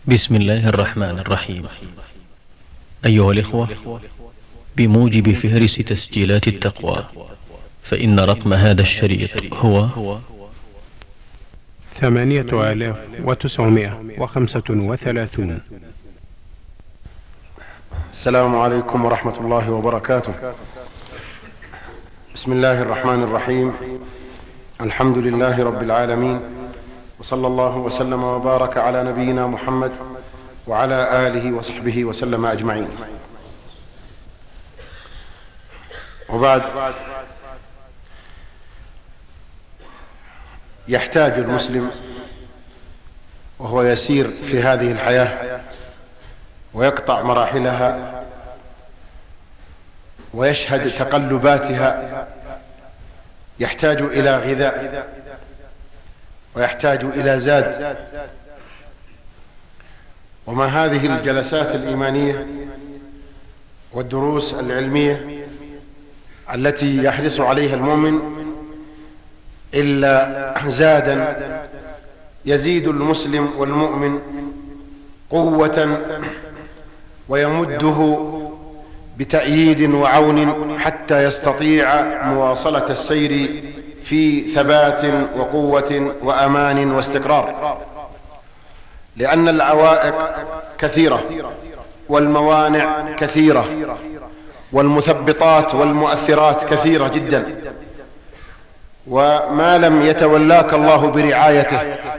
بسم الله الرحمن الرحيم. أيها الإخوة، بموجب فهرس تسجيلات التقوى، فإن رقم هذا الشريط هو 8935. السلام عليكم ورحمة الله وبركاته. بسم الله الرحمن الرحيم. الحمد لله رب العالمين، وصلى الله وسلم وبارك على نبينا محمد وعلى آله وصحبه وسلم أجمعين. وبعد، يحتاج المسلم وهو يسير في هذه الحياة ويقطع مراحلها ويشهد تقلباتها، يحتاج إلى غذاء ويحتاج إلى زاد. وما هذه الجلسات الإيمانية والدروس العلمية التي يحرص عليها المؤمن إلا زادا يزيد المسلم والمؤمن قوة ويمده بتأييد وعون حتى يستطيع مواصلة السير في ثبات وقوة وأمان واستقرار، لأن العوائق كثيرة والموانع كثيرة والمثبطات والمؤثرات كثيرة جدا، وما لم يتولاك الله برعايته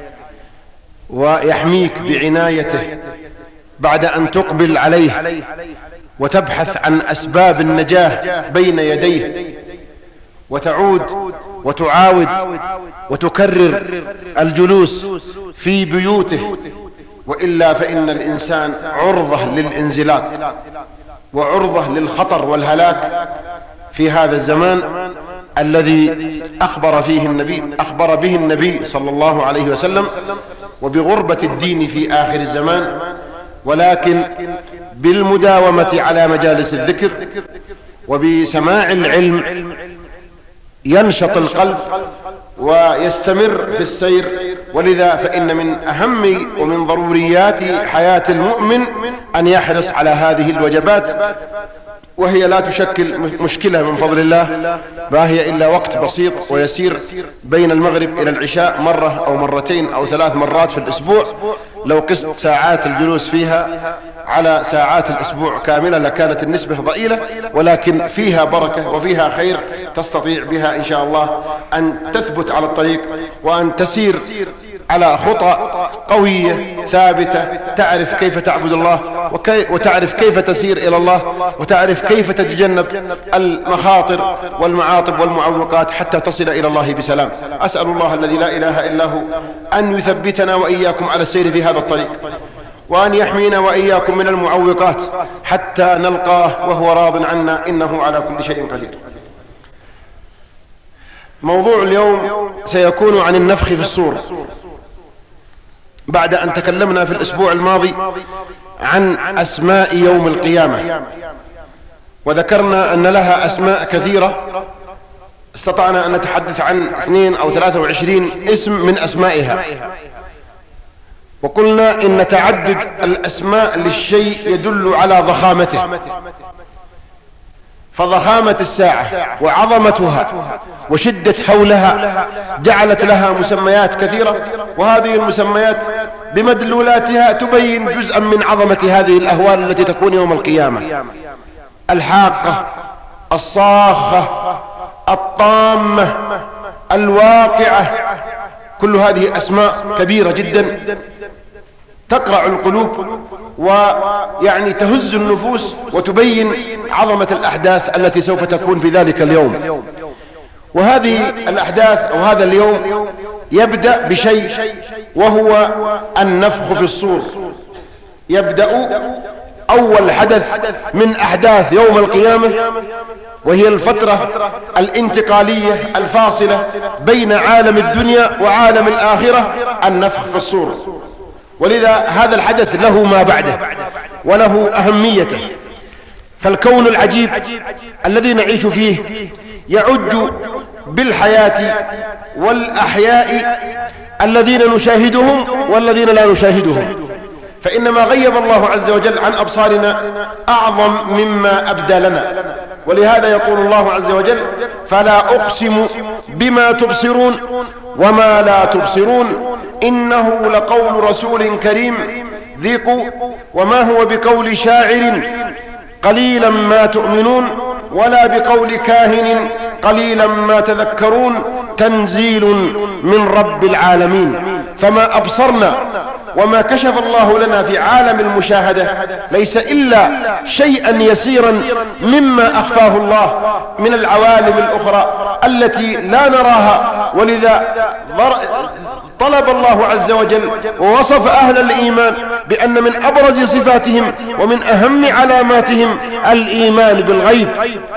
ويحميك بعنايته بعد أن تقبل عليه وتبحث عن أسباب النجاة بين يديه وتعود وتعاود وتكرر الجلوس في بيوته، وإلا فإن الإنسان عرضة للانزلاق وعرضة للخطر والهلاك في هذا الزمان الذي أخبر به النبي صلى الله عليه وسلم وبغربة الدين في آخر الزمان. ولكن بالمداومة على مجالس الذكر وبسماع العلم ينشط القلب ويستمر في السير. ولذا فإن من أهم ومن ضروريات حياة المؤمن أن يحرص على هذه الوجبات، وهي لا تشكل مشكلة من فضل الله، ما هي إلا وقت بسيط ويسير بين المغرب إلى العشاء، مرة أو مرتين أو 3 مرات في الأسبوع. لو قست ساعات الجلوس فيها على ساعات الأسبوع كاملة لكانت النسبة ضئيلة، ولكن فيها بركة وفيها خير تستطيع بها إن شاء الله أن تثبت على الطريق وأن تسير على خطى قوية ثابتة، تعرف كيف تعبد الله وتعرف كيف تسير إلى الله وتعرف كيف تتجنب المخاطر والمعاطب والمعوقات حتى تصل إلى الله بسلام. أسأل الله الذي لا إله إلا هو أن يثبتنا وإياكم على السير في هذا الطريق، وأن يحمينا وإياكم من المعوقات حتى نلقاه وهو راض عنا، إنه على كل شيء قدير. موضوع اليوم سيكون عن النفخ في الصور، بعد أن تكلمنا في الأسبوع الماضي عن أسماء يوم القيامة، وذكرنا أن لها أسماء كثيرة، استطعنا أن نتحدث عن 2 أو 23 اسم من أسمائها. وقلنا إن تعدد الأسماء للشيء يدل على ضخامته، فضخامة الساعة وعظمتها وشدة هولها جعلت لها مسميات كثيرة، وهذه المسميات بمدلولاتها تبين جزءا من عظمة هذه الأهوال التي تكون يوم القيامة: الحاقة، الصاخة، الطامة، الواقعة. كل هذه أسماء كبيرة جدا تقرع القلوب ويعني تهز النفوس وتبين عظمة الأحداث التي سوف تكون في ذلك اليوم. وهذه الأحداث أو هذا اليوم يبدأ بشيء، وهو النفخ في الصور. يبدأ أول حدث من أحداث يوم القيامة، وهي الفترة الانتقالية الفاصلة بين عالم الدنيا وعالم الآخرة، النفخ في الصور. ولذا هذا الحدث له ما بعده وله أهميته. فالكون العجيب الذي نعيش فيه يعج بالحياة والأحياء الذين نشاهدهم والذين لا نشاهدهم، فإنما غيب الله عز وجل عن أبصارنا أعظم مما أبدى لنا. ولهذا يقول الله عز وجل: فلا أقسم بما تبصرون وما لا تبصرون إنه لقول رسول كريم ذي قوة وما هو بقول شاعر قليلا ما تؤمنون ولا بقول كاهن قليلا ما تذكرون تنزيل من رب العالمين. فما أبصرنا وما كشف الله لنا في عالم المشاهدة ليس إلا شيئا يسيرا مما أخفاه الله من العوالم الأخرى التي لا نراها. ولذا طلب الله عز وجل ووصف أهل الإيمان بأن من أبرز صفاتهم ومن أهم علاماتهم الإيمان بالغيب.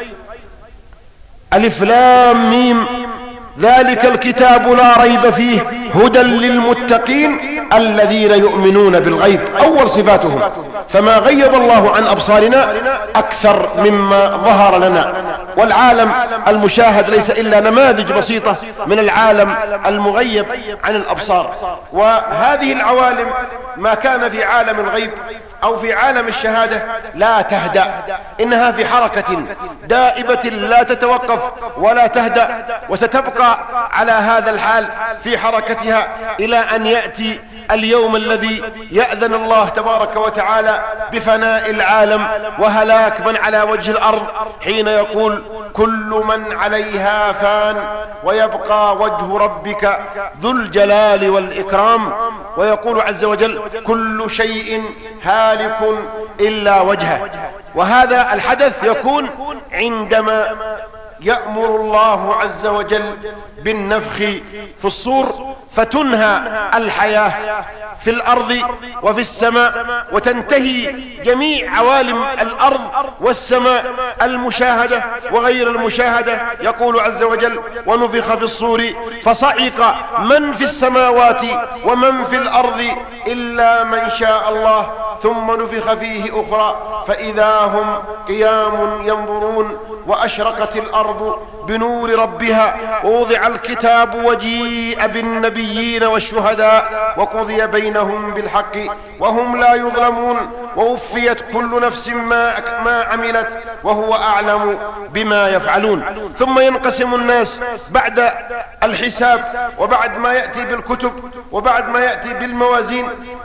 ألف لام ميم ذلك الكتاب لا ريب فيه هدى للمتقين الذين يؤمنون بالغيب، أول صفاتهم. فما غيب الله عن أبصارنا أكثر مما ظهر لنا. والعالم المشاهد ليس إلا نماذج بسيطة من العالم المغيب عن الأبصار. وهذه العوالم ما كان في عالم الغيب أو في عالم الشهادة لا تهدأ، إنها في حركة دائبة لا تتوقف ولا تهدأ، وستبقى على هذا الحال في حركتها إلى أن يأتي اليوم الذي يأذن الله تبارك وتعالى بفناء العالم وهلاك من على وجه الأرض، حين يقول: كل من عليها فان ويبقى وجه ربك ذو الجلال والإكرام. ويقول عز وجل: كل شيء هالك إلا وجهه. وهذا الحدث يكون عندما يأمر الله عز وجل بالنفخ في الصور فتنهى الحياة في الأرض وفي السماء، وتنتهي جميع عوالم الأرض والسماء المشاهدة وغير المشاهدة. يقول عز وجل: ونفخ في الصور فصعق من في السماوات ومن في الأرض إلا من شاء الله ثم نفخ فيه أخرى فإذا هم قيام ينظرون وأشرقت الأرض بنور ربها ووضع الكتاب وجيء بالنبيين والشهداء وقضي بينهم بالحق وهم لا يظلمون ووفيت كل نفس ما عملت وهو أعلم بما يفعلون. ثم ينقسم الناس بعد الحساب وبعد ما يأتي بالكتب وبعد ما يأتي بالموازين،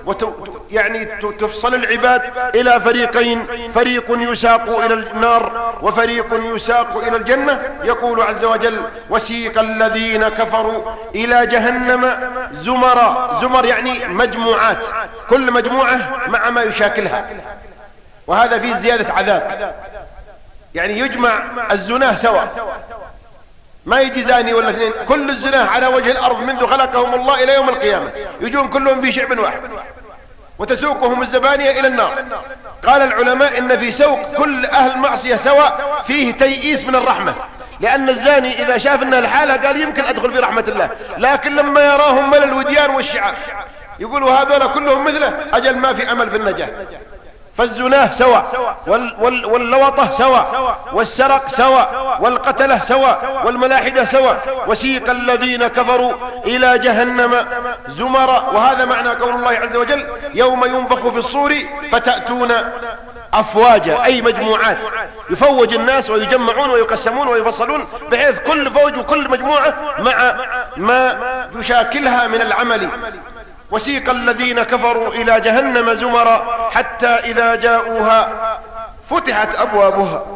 يعني تفصل العباد إلى فريقين: فريق يساق إلى النار وفريق يساق إلى الجنة. يقول عز وجل: وسيق الذين كفروا إلى جهنم زمرا. زمر يعني مجموعات، كل مجموعة مع ما يشاكلها، وهذا فيه زيادة عذاب. يعني يجمع الزناه سوا، ما يجي زاني ولا اثنين، كل الزناه على وجه الأرض منذ خلقهم الله إلى يوم القيامة يجون كلهم في شعب واحد وتسوقهم الزبانية إلى النار. قال العلماء إن في سوق كل أهل معصية سواء فيه تيئيس من الرحمة، لأن الزاني إذا شاف أنها الحالة قال يمكن أدخل في رحمة الله، لكن لما يراهم ملل الوديان والشعاف يقولوا هذول كلهم مثله، أجل ما في أمل في النجاة. فالزناه سوا واللوطة سوا والسرق سوا والقتلة سوا والملاحدة سوا. وسيق الذين كفروا إلى جهنم زمرا. وهذا معنى قول الله عز وجل: يوم ينفخ في الصور فتأتون أفواجا، أي مجموعات، يفوج الناس ويجمعون ويقسمون ويفصلون بحيث كل فوج وكل مجموعة مع ما يشاكلها من العمل. وسيق الذين كفروا إلى جهنم زمرا حتى إذا جاءوها فتحت أبوابها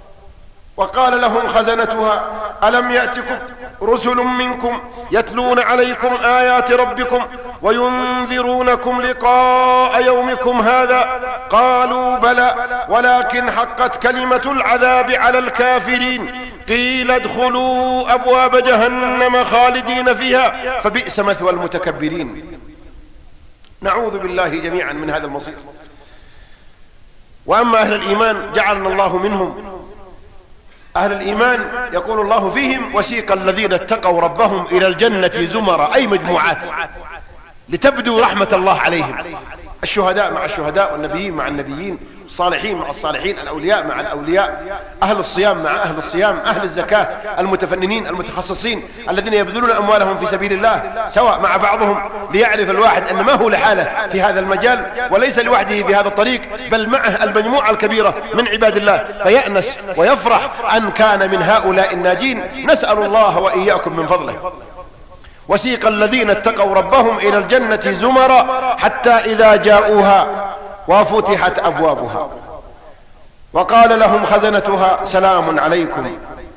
وقال لهم خزنتها ألم يأتكم رسل منكم يتلون عليكم آيات ربكم وينذرونكم لقاء يومكم هذا قالوا بلى ولكن حقت كلمة العذاب على الكافرين قيل ادخلوا أبواب جهنم خالدين فيها فبئس مثوى المتكبرين. نعوذ بالله جميعا من هذا المصير. وأما أهل الإيمان جعلنا الله منهم. أهل الإيمان يقول الله فيهم: وسيق الذين اتقوا ربهم إلى الجنة زمرا، أي مجموعات، لتبدو رحمة الله عليهم. الشهداء مع الشهداء، والنبيين مع النبيين، الصالحين مع الصالحين، الأولياء مع الأولياء، أهل الصيام مع أهل الصيام، أهل الزكاة، المتفننين المتخصصين الذين يبذلون أموالهم في سبيل الله سواء مع بعضهم، ليعرف الواحد أن ما هو لحاله في هذا المجال وليس لوحده في هذا الطريق، بل معه المجموعة الكبيرة من عباد الله، فيأنس ويفرح أن كان من هؤلاء الناجين. نسأل الله وإياكم من فضله. وسيق الذين اتقوا ربهم إلى الجنة زمرا حتى إذا جاءوها وفتحت أبوابها وقال لهم خزنتها سلام عليكم.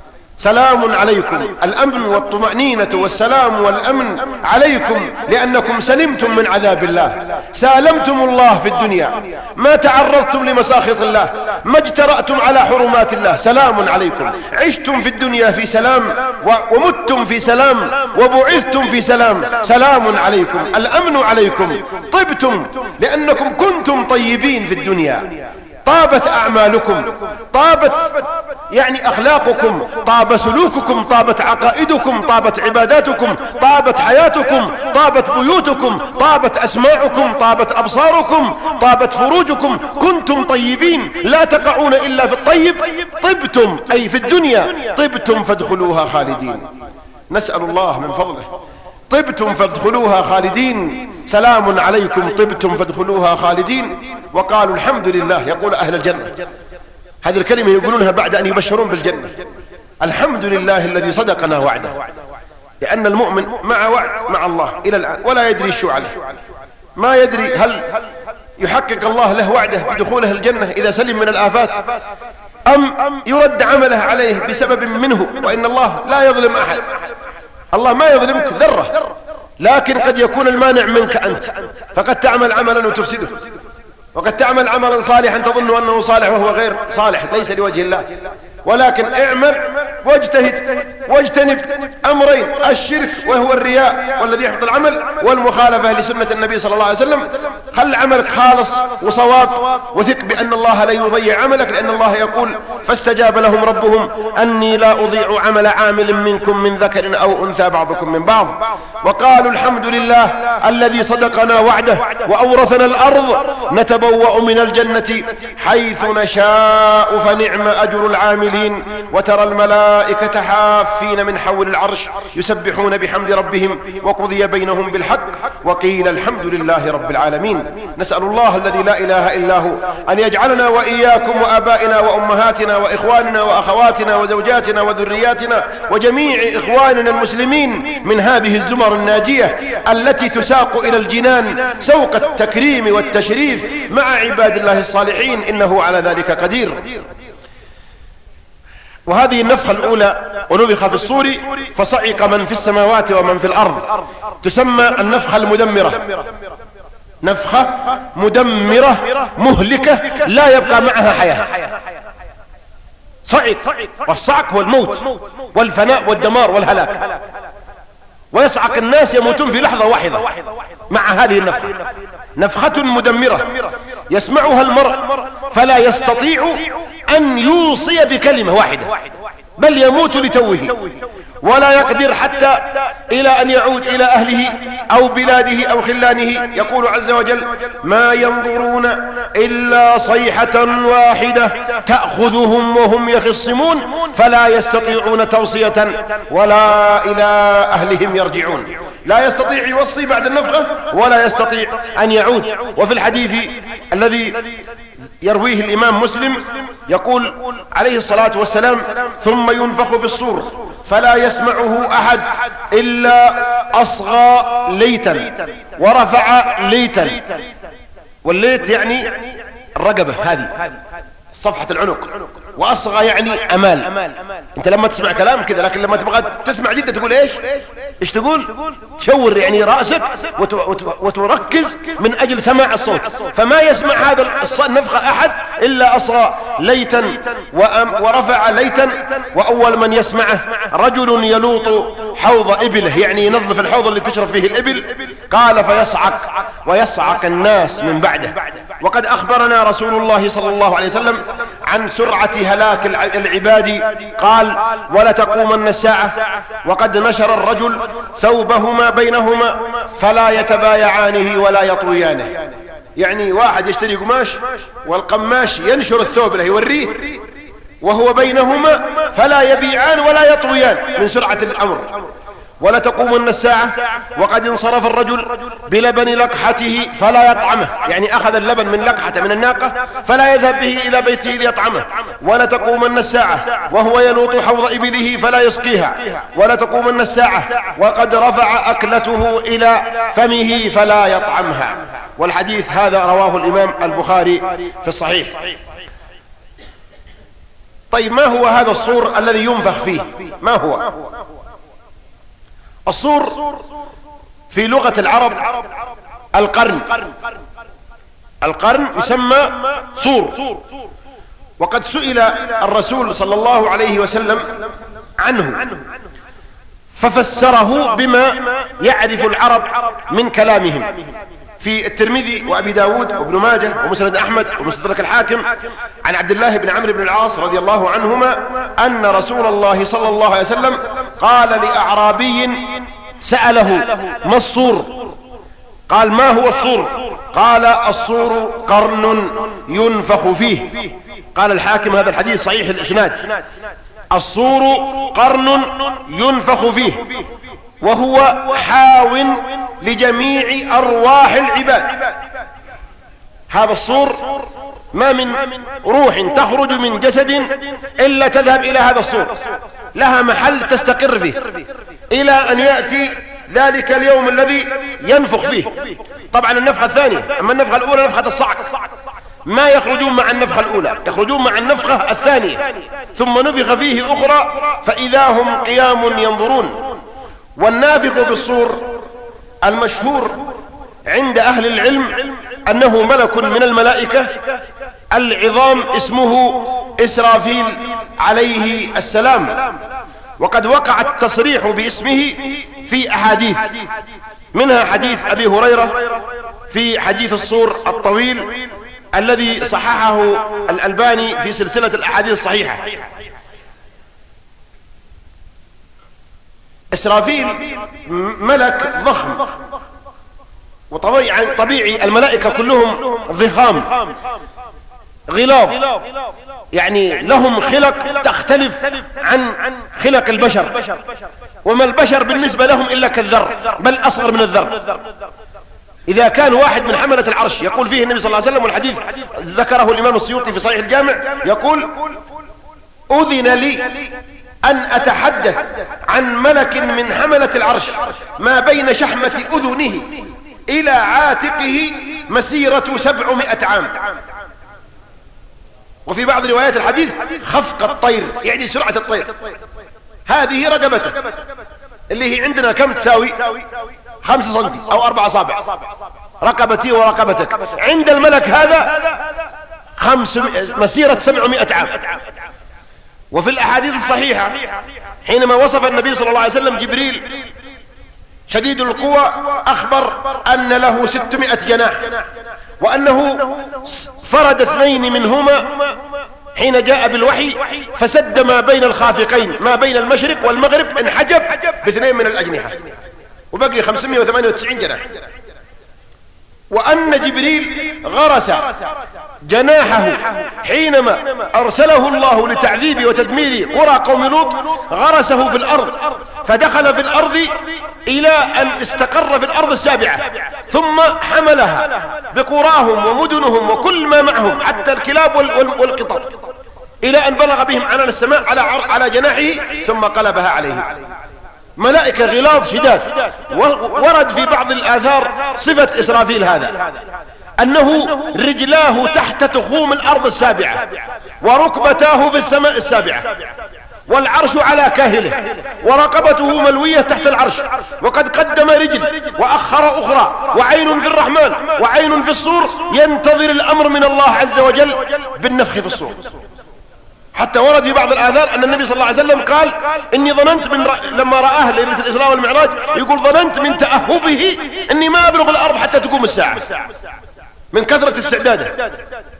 سلام عليكم، الأمن والطمأنينة والسلام والأمن عليكم، لأنكم سلمتم من عذاب الله، سالمتم الله في الدنيا، ما تعرضتم لمساخط الله، ما اجترأتم على حرمات الله. سلام عليكم، عشتم في الدنيا في سلام، ومتم في سلام، وبعثتم في سلام. سلام عليكم، الأمن عليكم، طبتم لأنكم كنتم طيبين في الدنيا، طابت أعمالكم، طابت يعني أخلاقكم، طاب سلوككم، طابت عقائدكم، طابت عباداتكم، طابت حياتكم، طابت بيوتكم، طابت أسماعكم، طابت أبصاركم، طابت فروجكم، كنتم طيبين لا تقعون إلا في الطيب. طبتم أي في الدنيا، طبتم فادخلوها خالدين. نسأل الله من فضله. طبتم فادخلوها خالدين، سلام عليكم طبتم فادخلوها خالدين. وقالوا الحمد لله، يقول أهل الجنة هذه الكلمة يقولونها بعد أن يبشرون بالجنة: الحمد لله الذي صدقنا وعده. لأن المؤمن مع وعد مع الله إلى الآن ولا يدري شو عليه، ما يدري هل يحقق الله له وعده بدخوله الجنة إذا سلم من الآفات، أم يرد عمله عليه بسبب منه. وإن الله لا يظلم أحد، الله ما يظلمك ذرة، لكن قد يكون المانع منك أنت، فقد تعمل عملا وتفسده، وقد تعمل عملا صالحا تظن أنه صالح وهو غير صالح ليس لوجه الله. ولكن اعمل واجتهد واجتنب أمرين: الشرك وهو الرياء والذي يحبط العمل، والمخالفة لسنة النبي صلى الله عليه وسلم. خل عملك خالص وصواب، وثق بأن الله لا يضيع عملك، لأن الله يقول: فاستجاب لهم ربهم أني لا أضيع عمل عامل منكم من ذكر أو أنثى بعضكم من بعض. وقالوا الحمد لله الذي صدقنا وعده وأورثنا الأرض نتبوأ من الجنة حيث نشاء فنعم أجر العاملين. وترى الملائكة حافين من حول العرش يسبحون بحمد ربهم وقضي بينهم بالحق وقيل الحمد لله رب العالمين. نسأل الله الذي لا إله إلا هو أن يجعلنا وإياكم وآبائنا وأمهاتنا وإخواننا وأخواتنا وزوجاتنا وذرياتنا وجميع إخواننا المسلمين من هذه الزمر الناجية التي تساق إلى الجنان سوق التكريم والتشريف مع عباد الله الصالحين، إنه على ذلك قدير. وهذه النفخة الأولى ونفخ في الصور فصعق من في السماوات ومن في الأرض، تسمى النفخة المدمرة، نفخة مدمرة مهلكة لا يبقى معها حياة. صعق، والصعق هو الموت والفناء والدمار والهلاك، ويصعق الناس يموتون في لحظة واحدة مع هذه النفخة. نفخة مدمرة يسمعها المرء فلا يستطيع أن يوصي بكلمة واحدة، بل يموت لتوه، ولا يقدر حتى إلى أن يعود إلى أهله أو بلاده أو خلانه. يقول عز وجل: ما ينظرون إلا صيحة واحدة تأخذهم وهم يخصمون فلا يستطيعون توصية ولا إلى أهلهم يرجعون. لا يستطيع يوصي بعد النفخة ولا يستطيع أن يعود. وفي الحديث الذي يرويه الإمام مسلم يقول عليه الصلاة والسلام: ثم ينفخ في الصور فلا يسمعه أحد إلا أصغى ليتا ورفع ليتا. والليت يعني الرقبة، هذه صفحة العنق، وأصغى يعني أمال. أنت لما تسمع كلام كذا، لكن لما تبغى تسمع جدا تقول إيش تقول؟ تشور يعني رأسك وتركز من أجل سماع الصوت. فما يسمع هذا النفخة أحد إلا أصغى ليتا ورفع ليتا. وأول من يسمعه رجل يلوط حوض إبله، يعني ينظف الحوض اللي تشرب فيه الإبل. قال: فيصعق ويصعق الناس من بعده. وقد أخبرنا رسول الله صلى الله عليه وسلم عن سرعة هلاك العباد، قال: ولتقومن الساعة وقد نشر الرجل ثوبهما بينهما فلا يتبايعانه ولا يطويانه. يعني واحد يشتري قماش والقماش ينشر الثوب له يوريه وهو بينهما فلا يبيعان ولا يطويان من سرعة الأمر. ولا تقومن الساعة وقد انصرف الرجل بلبن لقحته فلا يطعمه، يعني أخذ اللبن من لقحته من الناقة فلا يذهب به إلى بيته ليطعمه. ولا تقومن الساعة وهو يلوط حوض إبله فلا يسقيها. ولا تقومن الساعة وقد رفع أكلته إلى فمه فلا يطعمها. والحديث هذا رواه الإمام البخاري في الصحيح. طيب ما هو هذا الصور الذي ينفخ فيه؟ ما هو الصور؟ في لغة العرب القرن. القرن يسمى صور، وقد سئل الرسول صلى الله عليه وسلم عنه ففسره بما يعرف العرب من كلامهم. في الترمذي وأبي داود وابن ماجه ومسند أحمد ومستدرك الحاكم عن عبد الله بن عمرو بن العاص رضي الله عنهما أن رسول الله صلى الله عليه وسلم قال لأعرابي سأله ما الصور؟ قال ما هو الصور؟ قال الصور قرن ينفخ فيه. قال الحاكم هذا الحديث صحيح الإسناد. الصور قرن ينفخ فيه وهو حاو لجميع أرواح العباد. هذا الصور ما من روح تخرج من جسد إلا تذهب إلى هذا الصور، لها محل تستقر فيه إلى أن يأتي ذلك اليوم الذي ينفخ فيه. طبعا النفخة الثانية، أما النفخة الأولى نفخة الصعق ما يخرجون مع النفخة الأولى، يخرجون مع النفخة الثانية ثم نفخ فيه أخرى فإذا هم قيام ينظرون. والنافخ في الصور المشهور عند أهل العلم أنه ملك من الملائكة العظام اسمه إسرافيل عليه السلام، وقد وقع التصريح باسمه في أحاديث، منها حديث أبي هريرة في حديث الصور الطويل الذي صححه الألباني في سلسلة الأحاديث الصحيحة. إسرافيل ملك ضخم، وطبيعي الملائكة كلهم ضخام غلاظ، يعني لهم خلق تختلف عن خلق البشر، وما البشر بالنسبة لهم إلا كالذر بل أصغر من الذر. إذا كان واحد من حملة العرش يقول فيه النبي صلى الله عليه وسلم، والحديث ذكره الإمام السيوطي في صحيح الجامع، يقول أذن لي أن أتحدث عن ملك من حملة العرش ما بين شحمة أذنه إلى عاتقه مسيرة 700 عام. وفي بعض روايات الحديث خفق الطير، يعني سرعة الطير. هذه رقبته اللي هي عندنا كم تساوي؟ 5 سنتي أو 4 أصابع، رقبتي ورقبتك. عند الملك هذا مسيرة 700 عام. وفي الأحاديث الصحيحة حينما وصف النبي صلى الله عليه وسلم جبريل شديد القوى أخبر أن له 600 جناح، وأنه فرد 2 منهما حين جاء بالوحي فسد ما بين الخافقين، ما بين المشرق والمغرب انحجب ب2 من الأجنحة، وبقي 598 جناح. وأن جبريل غرس جناحه حينما أرسله الله لتعذيب وتدمير قرى قوم لوط، غرسه في الأرض فدخل في الأرض إلى أن استقر في الأرض السابعة، ثم حملها بقراهم ومدنهم وكل ما معهم حتى الكلاب والقطط إلى أن بلغ بهم عنان السماء على جناحه ثم قلبها عليه. ملائكة غلاظ شداد. ورد في بعض الآثار صفة إسرافيل هذا أنه رجلاه تحت تخوم الأرض السابعة وركبتاه في السماء السابعة، والعرش على كاهله، ورقبته ملوية تحت العرش، وقد قدم رجل وأخر أخرى، وعين في الرحمن وعين في الصور، ينتظر الأمر من الله عز وجل بالنفخ في الصور. حتى ورد في بعض الآثار أن النبي صلى الله عليه وسلم قال إني ظننت لما رآه ليلة الإسراء والمعراج، يقول ظننت من تأهبه إني ما أبلغ الأرض حتى تقوم الساعة من كثرة استعداده.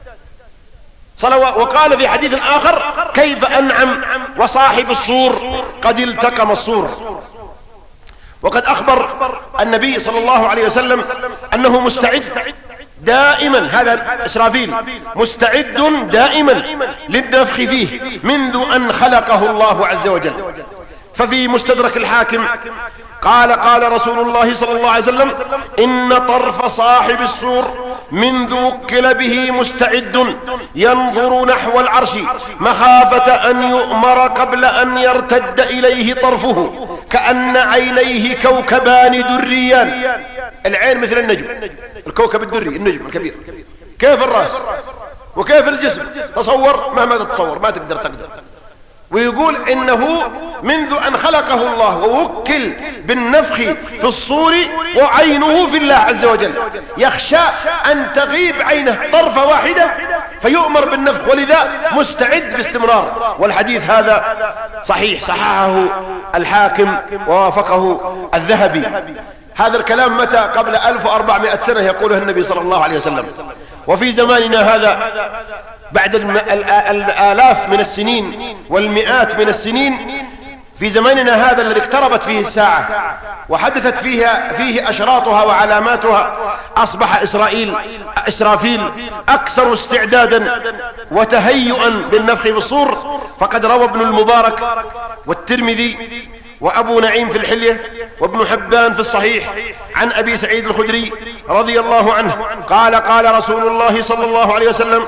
وقال في حديث آخر كيف أنعم وصاحب الصور قد التقم الصور. وقد أخبر النبي صلى الله عليه وسلم أنه مستعد دائما، هذا إسرافيل مستعد دائما للنفخ فيه منذ أن خلقه الله عز وجل. ففي مستدرك الحاكم قال رسول الله صلى الله عليه وسلم: إن طرف صاحب الصور منذ وكل به مستعد ينظر نحو العرش مخافة أن يؤمر قبل أن يرتد إليه طرفه كأن عينيه كوكبان دريان. العين مثل النجم، الكوكب الدري النجم الكبير. كيف الرأس وكيف الجسم؟ تصور مهما تتصور ما تقدر. ويقول إنه منذ أن خلقه الله ووكل بالنفخ في الصور وعينه في الله عز وجل، يخشى أن تغيب عينه طرفة واحدة فيؤمر بالنفخ، ولذا مستعد باستمرار. والحديث هذا صحيح، صححه الحاكم ووافقه الذهبي. هذا الكلام متى؟ قبل 1400 سنة يقوله النبي صلى الله عليه وسلم. وفي زماننا هذا بعد الآلاف من السنين والمئات من السنين، في زماننا هذا الذي اقتربت فيه الساعة وحدثت فيه أشراطها وعلاماتها، أصبح إسرافيل أكثر استعدادا وتهيئا بالنفخ بالصور. فقد روى ابن المبارك والترمذي وأبو نعيم في الحلية وابن حبان في الصحيح عن أبي سعيد الخدري رضي الله عنه قال رسول الله صلى الله عليه وسلم: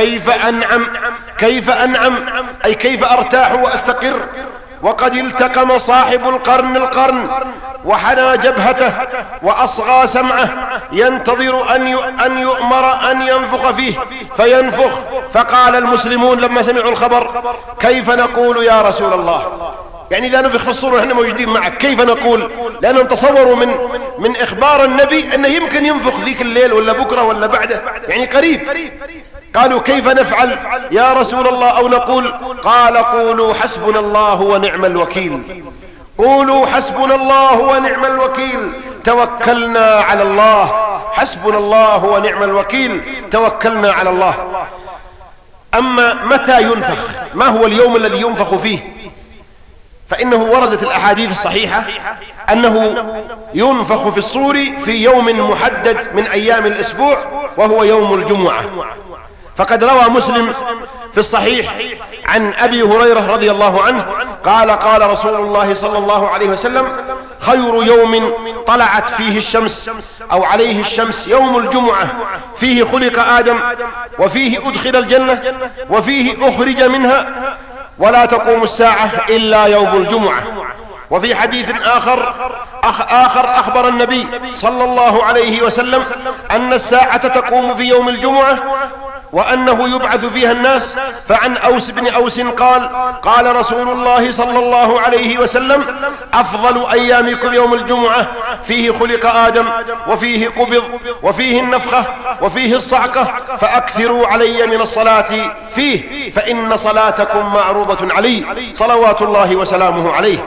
كيف أنعم أي كيف أرتاح وأستقر وقد التقم صاحب القرن وحنى جبهته وأصغى سمعه ينتظر أن يؤمر أن ينفخ فيه فينفخ. فقال المسلمون لما سمعوا الخبر: كيف نقول يا رسول الله؟ يعني إذا نفخ في الصور ونحن موجودين معك كيف نقول؟ لأنهم تصوروا من إخبار النبي أنه يمكن ينفخ ذيك الليل ولا بكرة ولا بعده، يعني قريب. قالوا: كيف نفعل يا رسول الله أو نقول؟ قال: قولوا حسبنا الله ونعم الوكيل. قولوا حسبنا الله ونعم الوكيل، توكلنا على الله. حسبنا الله ونعم الوكيل، توكلنا على الله. أما متى ينفخ؟ ما هو اليوم الذي ينفخ فيه؟ فإنه وردت الأحاديث الصحيحة أنه ينفخ في الصور في يوم محدد من أيام الأسبوع وهو يوم الجمعة. فقد روى مسلم في الصحيح عن أبي هريرة رضي الله عنه قال رسول الله صلى الله عليه وسلم: خير يوم طلعت فيه الشمس أو عليه الشمس يوم الجمعة، فيه خلق آدم وفيه أدخل الجنة وفيه أخرج منها، ولا تقوم الساعة إلا يوم الجمعة. وفي حديث آخر أخبر النبي صلى الله عليه وسلم أن الساعة تقوم في يوم الجمعة وأنه يبعث فيها الناس. فعن أوس بن أوس قال رسول الله صلى الله عليه وسلم: أفضل أيامكم يوم الجمعة، فيه خلق آدم وفيه قبض وفيه النفخة وفيه الصعقة، فأكثروا علي من الصلاة فيه فإن صلاتكم معروضة علي صلوات الله وسلامه عليه.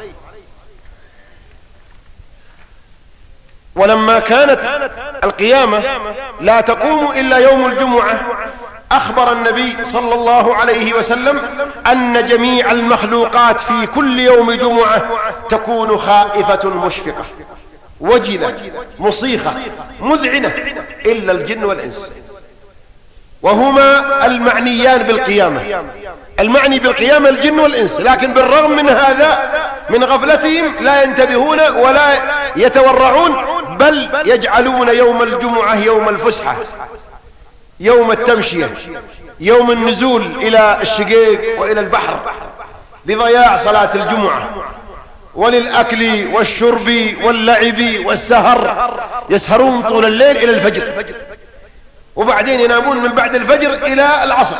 ولما كانت القيامة لا تقوم إلا يوم الجمعة، أخبر النبي صلى الله عليه وسلم أن جميع المخلوقات في كل يوم جمعة تكون خائفة مشفقة وجلة مصيخة مذعنة إلا الجن والإنس، وهما المعنيان بالقيامة. المعني بالقيامة الجن والإنس، لكن بالرغم من هذا من غفلتهم لا ينتبهون ولا يتورعون، بل يجعلون يوم الجمعة يوم الفسحة، يوم التمشية، يوم النزول إلى الشقيق وإلى البحر لضياع صلاة الجمعة وللأكل والشرب واللعب والسهر. يسهرون طول الليل إلى الفجر، وبعدين ينامون من بعد الفجر إلى العصر،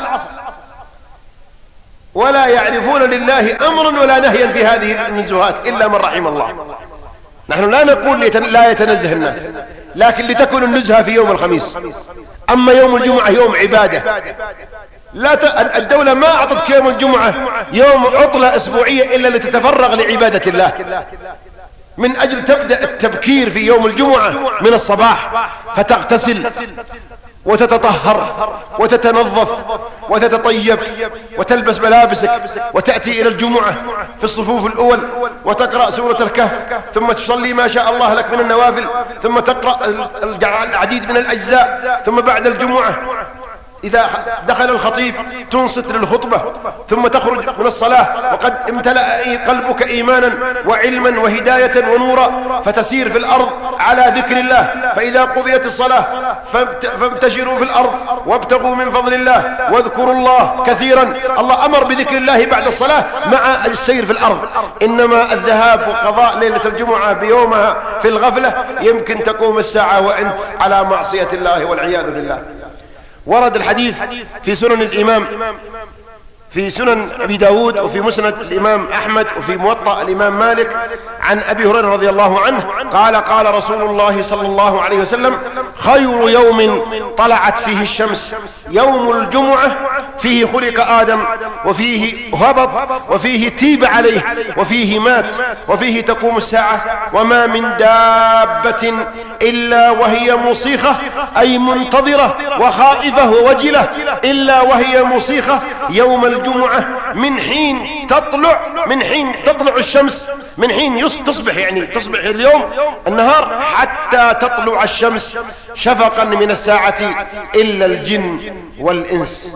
ولا يعرفون لله أمرا ولا نهيا في هذه النزهات إلا من رحم الله. نحن لا نقول لا يتنزه الناس، لكن لتكن النزهة في يوم الخميس. أما يوم الجمعة يوم عبادة، الدولة ما أعطتك يوم الجمعة يوم عطلة أسبوعية إلا لتتفرغ لعبادة الله، من أجل تبدأ التبكير في يوم الجمعة من الصباح فتغتسل وتتطهر وتتنظف وتتطيب وتلبس ملابسك وتأتي إلى الجمعة في الصفوف الأول وتقرأ سورة الكهف، ثم تصلي ما شاء الله لك من النوافل، ثم تقرأ العديد من الأجزاء، ثم بعد الجمعة إذا دخل الخطيب تنصت للخطبة، ثم تخرج من الصلاة وقد امتلأ قلبك إيمانا وعلما وهداية ونورا، فتسير في الأرض على ذكر الله. فإذا قضيت الصلاة فانتشروا في الأرض وابتغوا من فضل الله واذكروا الله كثيرا. الله أمر بذكر الله بعد الصلاة مع السير في الأرض. إنما الذهاب وقضاء ليلة الجمعة بيومها في الغفلة يمكن تقوم الساعة وأنت على معصية الله والعياذ بالله. ورد الحديث في سنن الإمام، في سنن أبي داود، وفي مسند الإمام أحمد، وفي موطأ الإمام مالك عن أبي هريرة رضي الله عنه قال قال رسول الله صلى الله عليه وسلم: خير يوم طلعت فيه الشمس يوم الجمعة، فيه خلق آدم وفيه هبط وفيه تيب عليه وفيه مات وفيه تقوم الساعة، وما من دابة إلا وهي مصيخة، أي منتظرة وخائفة ووجلة، إلا وهي مصيخة يوم الجمعة من حين تطلع الشمس، من حين تصبح، يعني تصبح اليوم النهار حتى تطلع الشمس شفقا من الساعة إلا الجن والإنس.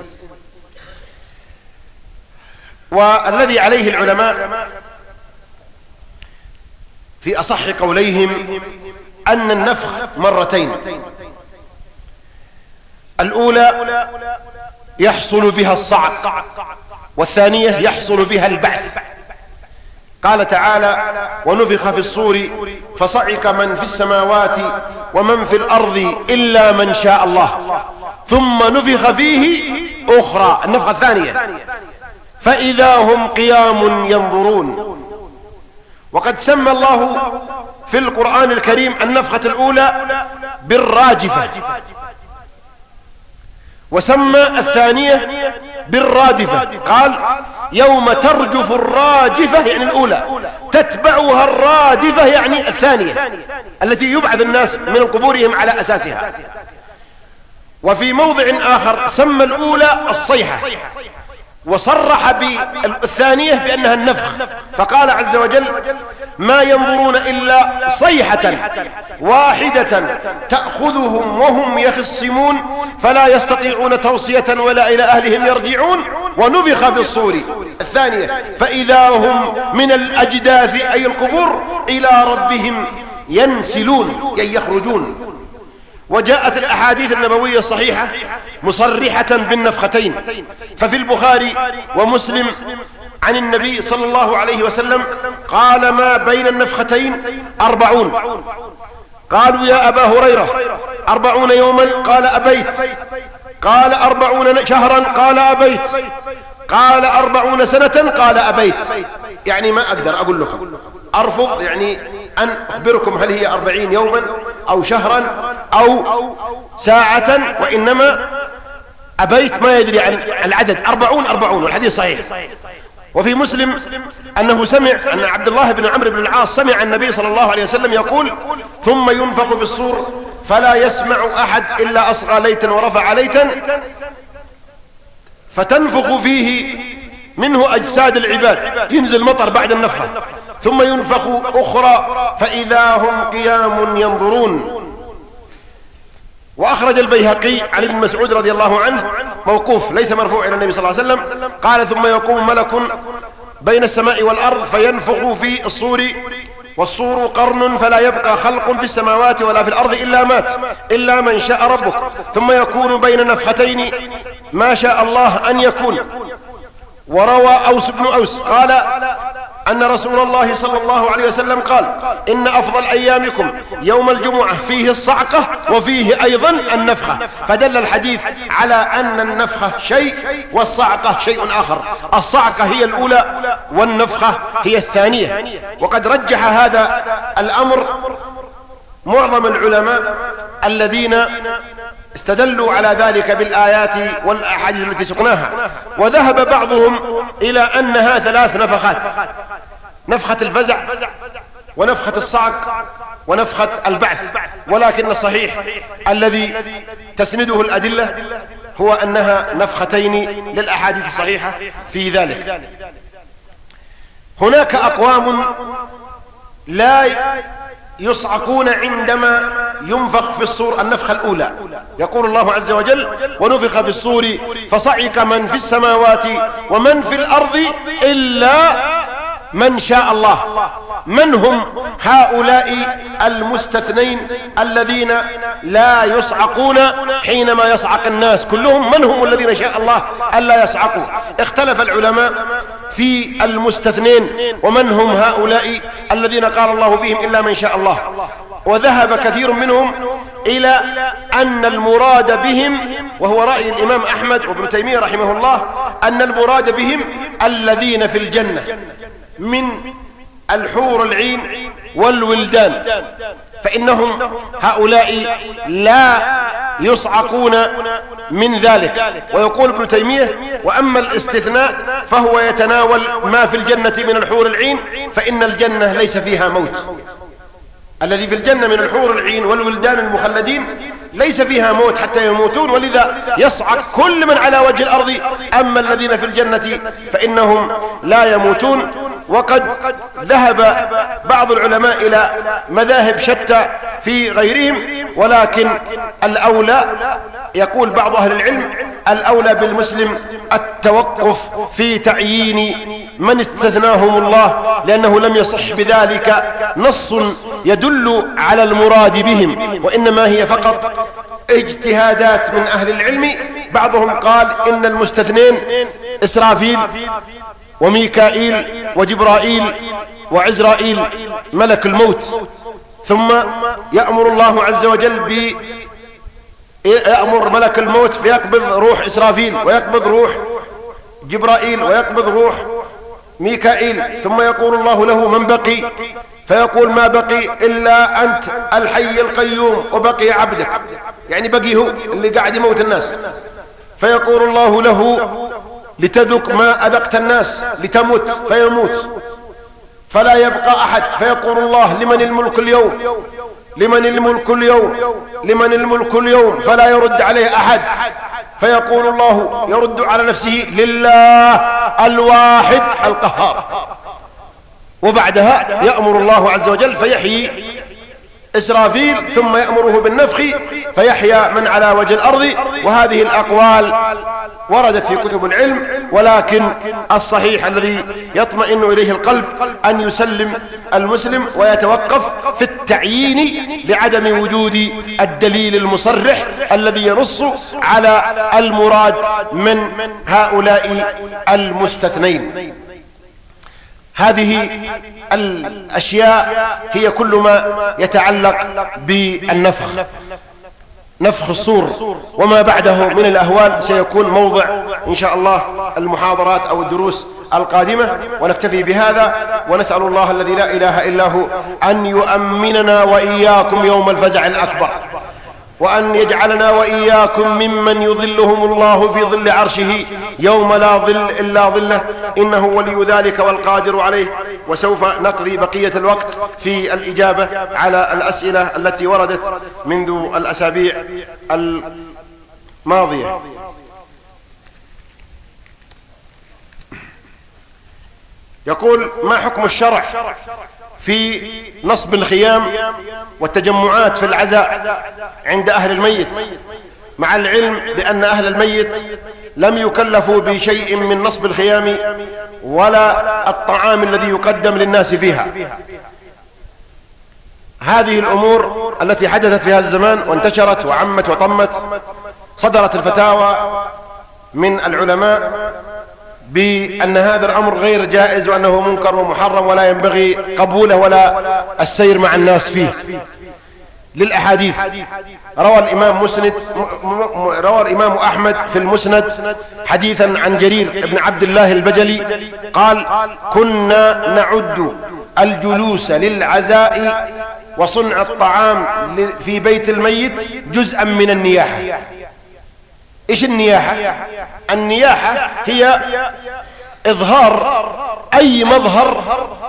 والذي عليه العلماء في أصح قوليهم أن النفخ مرتين: الأولى يحصل بها الصعق، والثانية يحصل بها البعث. قال تعالى: ونفخ في الصور فصعق من في السماوات ومن في الأرض إلا من شاء الله ثم نفخ فيه أخرى، النفخة الثانية، فإذا هم قيام ينظرون. وقد سمى الله في القرآن الكريم النفخة الأولى بالراجفة، وسمى الثانية بالرادفة. قال: يوم ترجف الراجفة، يعني الأولى، تتبعها الرادفة يعني الثانية التي يبعث الناس من قبورهم على أساسها. وفي موضع آخر سمى الأولى الصيحة، وصرح بالثانية بأنها النفخ، فقال عز وجل: ما ينظرون إلا صيحة واحدة تأخذهم وهم يخصمون فلا يستطيعون توصية ولا إلى أهلهم يرجعون ونفخ في الصور الثانية فإذا هم من الأجداث أي القبور إلى ربهم ينسلون أي يخرجون. وجاءت الأحاديث النبوية الصحيحة مصرحة بالنفختين، ففي البخاري ومسلم عن النبي صلى الله عليه وسلم قال: ما بين النفختين 40. قالوا: يا أبا هريرة 40 يوما؟ قال: أبيت. قال: 40 شهرا؟ قال: أبيت. قال: 40 سنة؟ قال: أبيت. يعني ما أقدر أقول لكم، أرفض يعني أن أخبركم هل هي 40 يوما أو شهرا أو ساعة، وإنما أبيت ما يدري عن العدد. 40 والحديث صحيح. وفي مسلم أنه سمع أن عبد الله بن عمرو بن العاص سمع النبي صلى الله عليه وسلم يقول: ثم ينفخ في الصور فلا يسمع أحد إلا أصغى ليتا ورفع ليتا فتنفخ فيه منه أجساد العباد، ينزل مطر بعد النفخة، ثم ينفخ أخرى فإذا هم قيام ينظرون. وأخرج البيهقي عن ابن مسعود رضي الله عنه موقوف ليس مرفوع إلى النبي صلى الله عليه وسلم قال: ثم يقوم ملك بين السماء والأرض فينفخ في الصور، والصور قرن فلا يبقى خلق في السماوات ولا في الأرض إلا مات إلا من شاء ربك، ثم يكون بين نفختين ما شاء الله أن يكون. وروى أوس بن أوس قال أن رسول الله صلى الله عليه وسلم قال: إن أفضل أيامكم يوم الجمعة فيه الصعقة وفيه أيضا النفخة. فدل الحديث على أن النفخة شيء والصعقة شيء آخر، الصعقة هي الأولى والنفخة هي الثانية. وقد رجح هذا الأمر معظم العلماء الذين استدلوا على ذلك بالآيات والأحاديث التي سقناها، وذهب بعضهم إلى أنها 3 نفخات: نفخة الفزع ونفخة الصعق ونفخة البعث. ولكن الصحيح الذي تسنده الأدلة هو أنها نفختين للأحاديث الصحيحة في ذلك. هناك أقوام لا يصعقون عندما ينفخ في الصور النفخة الأولى. يقول الله عز وجل: ونفخ في الصور فصعق من في السماوات ومن في الأرض إلا من شاء الله. من هم هؤلاء المستثنين الذين لا يصعقون حينما يصعق الناس كلهم؟ من هم الذين شاء الله ألا يصعقوا؟ اختلف العلماء في المستثنين ومن هم هؤلاء الذين قال الله فيهم إلا من شاء الله. وذهب كثير منهم إلى أن المراد بهم، وهو رأي الإمام أحمد وابن تيمية رحمه الله، أن المراد بهم الذين في الجنة من الحور العين والولدان، فإنهم هؤلاء لا يصعقون من ذلك. ويقول ابن تيمية: وأما الاستثناء فهو يتناول ما في الجنة من الحور العين، فإن الجنة ليس فيها موت. الذي في الجنة من الحور العين والولدان المخلدين ليس فيها موت حتى يموتون، ولذا يصعق كل من على وجه الأرض. أما الذين في الجنة فإنهم لا يموتون. وقد ذهب بعض العلماء إلى مذاهب شتى في غيرهم، ولكن الأولى، يقول بعض أهل العلم، الأولى بالمسلم التوقف في تعيين من استثناهم الله، لأنه لم يصح بذلك نص يدل على المراد بهم، وإنما هي فقط اجتهادات من أهل العلم. بعضهم قال إن المستثنين إسرافيل وميكائيل وجبرائيل وعزرائيل ملك الموت. ثم يأمر الله عز وجل يأمر ملك الموت فيقبض روح إسرافيل، ويقبض روح جبرائيل، ويقبض روح ميكائيل. ثم يقول الله له: من بقي؟ فيقول: ما بقي إلا أنت الحي القيوم وبقي عبدك، يعني بقي هو اللي قاعد يموت الناس. فيقول الله له: لتذق ما أذقت الناس لتموت، فيموت فلا يبقى أحد. فيقول الله: لمن الملك اليوم؟ لمن الملك اليوم؟ لمن الملك اليوم؟ فلا يرد عليه أحد. فيقول الله يرد على نفسه: لله الواحد القهار. وبعدها يأمر الله عز وجل فيحيي إسرافيل، ثم يأمره بالنفخ فيحيى من على وجه الأرض. وهذه الأقوال وردت في كتب العلم، ولكن الصحيح الذي يطمئن إليه القلب أن يسلم المسلم ويتوقف في التعيين لعدم وجود الدليل المصرح الذي ينص على المراد من هؤلاء المستثنين. هذه الأشياء هي كل ما يتعلق بالنفخ، نفخ الصور وما بعده من الأهوال سيكون موضع إن شاء الله المحاضرات أو الدروس القادمة. ونكتفي بهذا، ونسأل الله الذي لا إله إلا هو أن يؤمننا وإياكم يوم الفزع الأكبر، وأن يجعلنا وإياكم ممن يظلهم الله في ظل عرشه يوم لا ظل إلا ظله، إنه ولي ذلك والقادر عليه. وسوف نقضي بقية الوقت في الإجابة على الأسئلة التي وردت منذ الأسابيع الماضية. يقول: ما حكم الشرع في نصب الخيام والتجمعات في العزاء عند أهل الميت، مع العلم بأن أهل الميت لم يكلفوا بشيء من نصب الخيام ولا الطعام الذي يقدم للناس فيها؟ هذه الأمور التي حدثت في هذا الزمان وانتشرت وعمت وطمت، صدرت الفتاوى من العلماء بأن هذا الأمر غير جائز، وأنه منكر ومحرم ولا ينبغي قبوله ولا السير مع الناس فيه. للأحاديث روى الإمام أحمد في المسند حديثا عن جرير بن عبد الله البجلي قال: كنا نعد الجلوس للعزاء وصنع الطعام في بيت الميت جزءا من النياحة. إيش النياحة؟ النياحة هي إظهار أي مظهر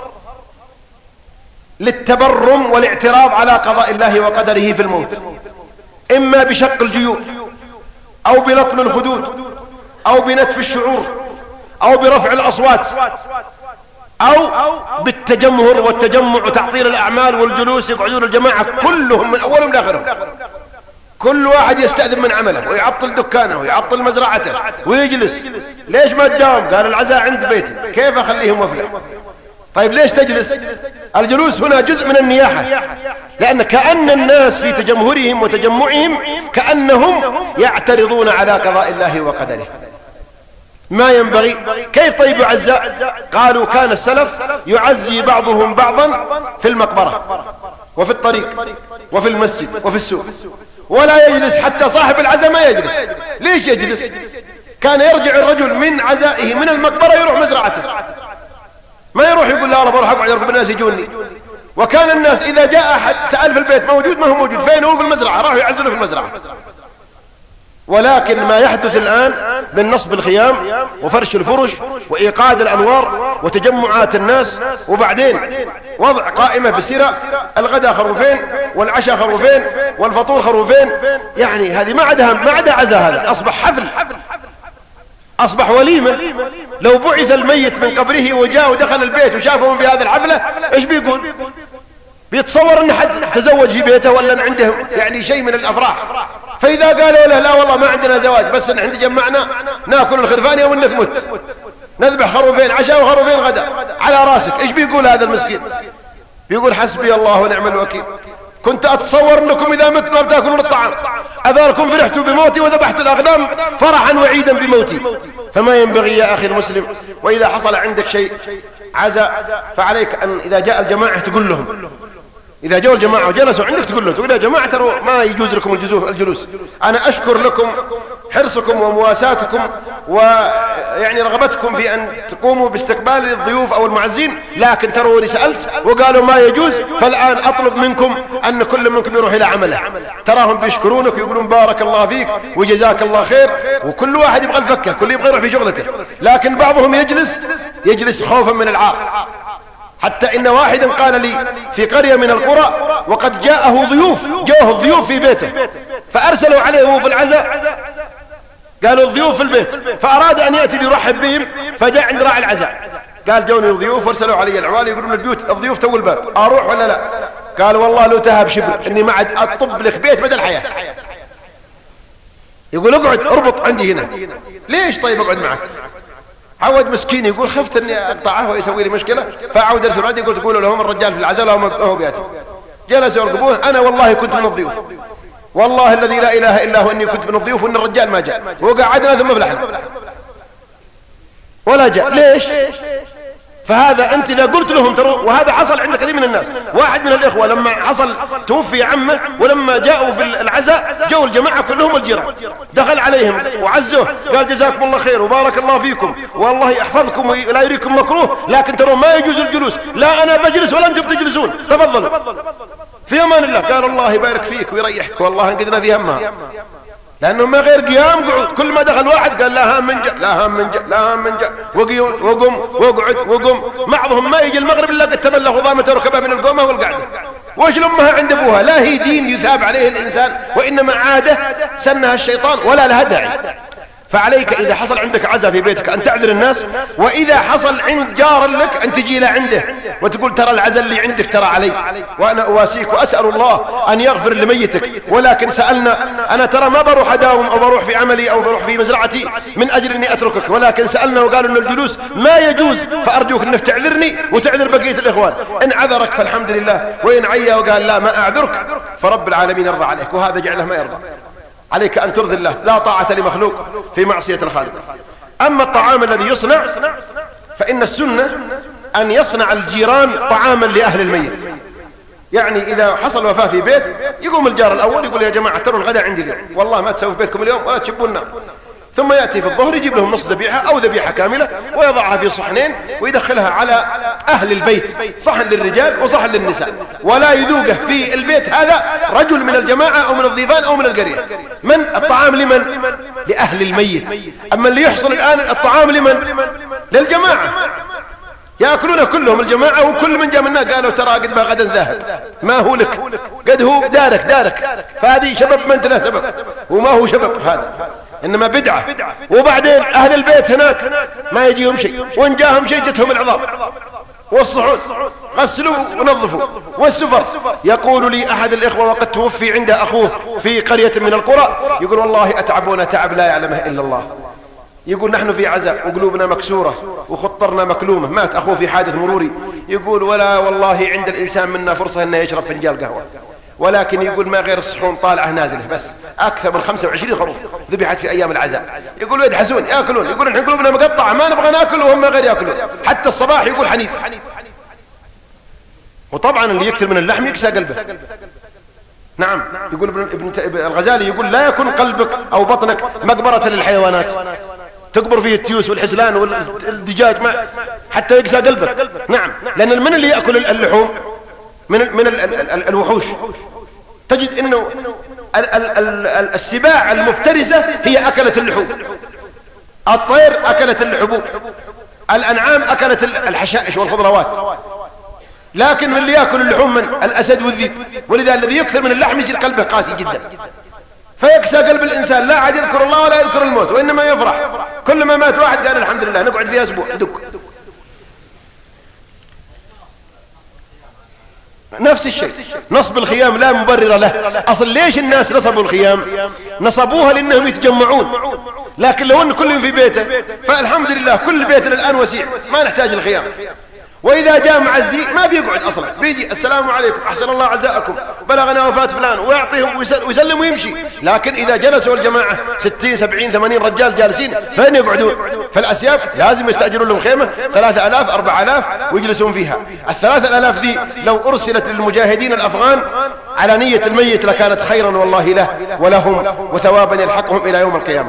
للتبرم والاعتراض على قضاء الله وقدره في الموت، إما بشق الجيوب أو بلطم الخدود أو بنتف الشعور أو برفع الأصوات أو بالتجمهر والتجمع وتعطيل الأعمال والجلوس، يقعدون الجماعة كلهم من أولهم لآخرهم، كل واحد يستأذن من عمله ويعطل دكانه ويعطل مزرعته ويجلس. ليش ما تداوم؟ قال العزاء عند بيتي، كيف أخليهم وفلة؟ طيب ليش تجلس؟ الجلوس هنا جزء من النياحة، لأن كأن الناس في تجمهرهم وتجمعهم كأنهم يعترضون على قضاء الله وقدره. ما ينبغي. كيف طيب يعزى؟ قالوا كان السلف يعزي بعضهم بعضا في المقبرة وفي الطريق وفي المسجد وفي السوق، ولا يجلس حتى صاحب العزاء ما يجلس. ليش يجلس؟ كان يرجع الرجل من عزائه من المقبرة يروح مزرعته، ما يروح يقول لا بروح اقعد اركب الناس يجوني. وكان الناس اذا جاء احد سأل في البيت موجود ما هو موجود، فين هو؟ في المزرعة، راحوا يعزلوا في المزرعة. ولكن ما يحدث الآن من نصب الخيام وفرش الفرش وإيقاد الأنوار وتجمعات الناس، وبعدين وضع قائمة بسرة الغداء خروفين والعشاء خروفين والفطور خروفين، يعني هذه ما عدا عزاء، هذا أصبح حفل، أصبح وليمة. لو بعث الميت من قبره وجاء ودخل البيت وشافهم في هذه الحفلة ايش بيقول؟ بيتصور ان حد تزوج في بيته ولا عنده يعني شيء من الافراح. فاذا قالوا له لا والله ما عندنا زواج، بس ان احنا جمعنا ناكل الخرفان يوم انك مت، نذبح خروفين عشاء وخروفين غداء على راسك، ايش بيقول هذا المسكين؟ بيقول حسبي الله ونعم الوكيل، كنت اتصور انكم اذا مت ما بتاكلون الطعام، اذاركم فرحتوا بموتي وذبحتوا الاغنام فرحا وعيدا بموتي. فما ينبغي يا اخي المسلم. واذا حصل عندك شيء عزاء فعليك ان اذا جاء الجماعة تقول لهم، إذا جاءوا الجماعة وجلسوا عندك تقول يا جماعة ترى ما يجوز لكم الجلوس. أنا أشكر لكم حرصكم ومواساتكم ويعني رغبتكم في أن تقوموا باستقبال الضيوف أو المعزين، لكن تروني سألت وقالوا ما يجوز، فالآن أطلب منكم أن كل منكم يروح إلى عمله. تراهم بيشكرونك ويقولون بارك الله فيك وجزاك الله خير، وكل واحد يبغى الفكة، كل يبغى يروح في شغلته، لكن بعضهم يجلس خوفا من العار. حتى إن واحدا قال لي في قرية من القرى وقد جاءه الضيوف في بيته، فأرسلوا عليه في العزاء، قالوا الضيوف في البيت، فأراد أن يأتي ليرحب بهم، فجاء عند راعي العزاء قال جوني ضيوف وارسلوا علي العوالي يقولون الضيوف تو الباب، أروح ولا لا؟ قال والله لو تهب شبر إني ما عاد أطب لك بيت بدل حياة. يقول اقعد اربط عندي هنا. ليش طيب اقعد معك؟ عود مسكين يقول خفت اني اقطعه ويسوي لي مشكله، فعود ارسل عندي يقول تقولوا لهم الرجال في العزاء هو بياتي. جلسوا يرقبوه، انا والله كنت من الضيوف، والله الذي لا اله الا هو اني كنت من الضيوف وان الرجال ما جاء، وقعدنا ثم فلحنا ولا جاء. ليش؟ فهذا انت اذا قلت لهم ترى، وهذا حصل عند كثير من الناس. واحد من الاخوه لما حصل توفي عمه ولما جاءوا في العزاء جو الجماعه كلهم الجيران، دخل عليهم وعزوه قال جزاكم الله خير وبارك الله فيكم والله يحفظكم ولا يريكم مكروه، لكن ترى ما يجوز الجلوس، لا انا بجلس ولا انتم تجلسون، تفضلوا في امان الله. قال الله يبارك فيك ويريحك والله انقذنا في همها، لأنه ما غير قيام قعود. كل ما دخل واحد قال لا هام من جاء لا هام من جاء لا هام من جاء، وقم وقعد وقم. بعضهم ما يجي المغرب إلا قد تبلغ ضامة ركبها من القومة والقعدة. وش لأمها عند أبوها؟ لا هي دين يثاب عليه الإنسان، وإنما عادة سنها الشيطان ولا لها داعي. فعليك إذا حصل عندك عزاء في بيتك أن تعذر الناس، وإذا حصل عند جار لك أن تجي له عنده وتقول ترى العزاء اللي عندك ترى علي وأنا أواسيك وأسأل الله أن يغفر لميتك، ولكن سألنا أنا ترى ما بروح أداوم أو بروح في عملي أو بروح في مزرعتي من أجل أني أتركك، ولكن سألنا وقالوا أن الجلوس ما يجوز، فأرجوك أنك تعذرني وتعذر بقية الإخوان. إن عذرك فالحمد لله، وإن عيا وقال لا ما أعذرك فرب العالمين يرضى عليك، وهذا جعله ما يرضى. عليك أن ترضي الله، لا طاعة لمخلوق في معصية الخالق. أما الطعام الذي يصنع فإن السنة أن يصنع الجيران طعاما لأهل الميت. يعني إذا حصل وفاة في بيت يقوم الجار الأول يقول يا جماعة تروا الغداء عندي اليوم، والله ما تسوي في بيتكم اليوم ولا تشبونا. ثم يأتي في الظهر يجيب لهم نص ذبيحة أو ذبيحة كاملة ويضعها في صحنين ويدخلها على أهل البيت، صحن للرجال وصحن للنساء، ولا يذوقه في البيت هذا رجل من الجماعة أو من الضيفان أو من القرية. من الطعام لمن؟ لأهل الميت. أما اللي يحصل الآن الطعام لمن؟ للجماعة، يأكلون كلهم الجماعة، وكل من جاء منا قالوا ترى قد ما غدا ذاهب، ما هو لك قد هو دارك، فهذه شباب ما انت له سبب وما هو شباب هذا. إنما بدعة. وبعدين أهل البيت هناك ما يجيهم شيء، وإن جاهم شيء جتهم العظام والصحون، غسلوا ونظفوا. والسفر، يقول لي أحد الإخوة وقد توفي عند أخوه في قرية من القرى، يقول والله أتعبون تعب لا يعلمه إلا الله. يقول نحن في عزاء وقلوبنا مكسورة وخطرنا مكلومة، مات أخوه في حادث مروري. يقول ولا والله عند الإنسان منا فرصة أنه يشرب فنجان قهوة، ولكن يقول ما غير الصحون طالعة نازلة بس. أكثر من 25 خروف ذبحت في أيام العزاء. يقول يدحسون يأكلون، يقول نحن قلوبنا مقطعة ما نبغى نأكل وهم غير يأكلون، حتى الصباح يقول حنيف. وطبعا اللي يكثر من اللحم يكسى قلبه. نعم، يقول ابن الغزالي يقول لا يكون قلبك أو بطنك مقبرة للحيوانات تقبر فيه التيوس والحسلان والدجاج ما حتى يكسى قلبك. نعم، لأن من اللي يأكل اللحوم من الوحوش. تجد انه السباع المفترسة هي اكلت اللحوم، الطير اكلت الحبوب، الانعام اكلت الحشائش والخضروات، لكن من اللي ياكل اللحوم من الاسد والذئب. ولذا الذي يكثر من اللحم يصير قلبه قاسي جدا، فيكسى قلب الانسان، لا عاد يذكر الله ولا يذكر الموت، وانما يفرح كلما مات واحد قال الحمد لله، نقعد فيها اسبوع دك. نفس الشيء نصب الخيام لا مبرر له. اصل ليش الناس نصبوا الخيام؟ نصبوها لانهم يتجمعون، لكن لو ان كل في بيته فالحمد لله كل بيت الان وسيع ما نحتاج الخيام. واذا جاء معزي ما بيقعد اصلا، بيجي السلام عليكم احسن الله عزاءكم بلغنا وفاة فلان ويعطيهم ويسلم ويمشي. لكن اذا جلسوا الجماعة 60 70 80 رجال جالسين فين يقعدون؟ فالاسياب لازم يستأجرون لهم خيمة 3000 4000 ويجلسون فيها. 3000 ذي لو ارسلت للمجاهدين الافغان على نية الميت لكانت خيرا والله له ولهم وثوابا يلحقهم الى يوم القيامة.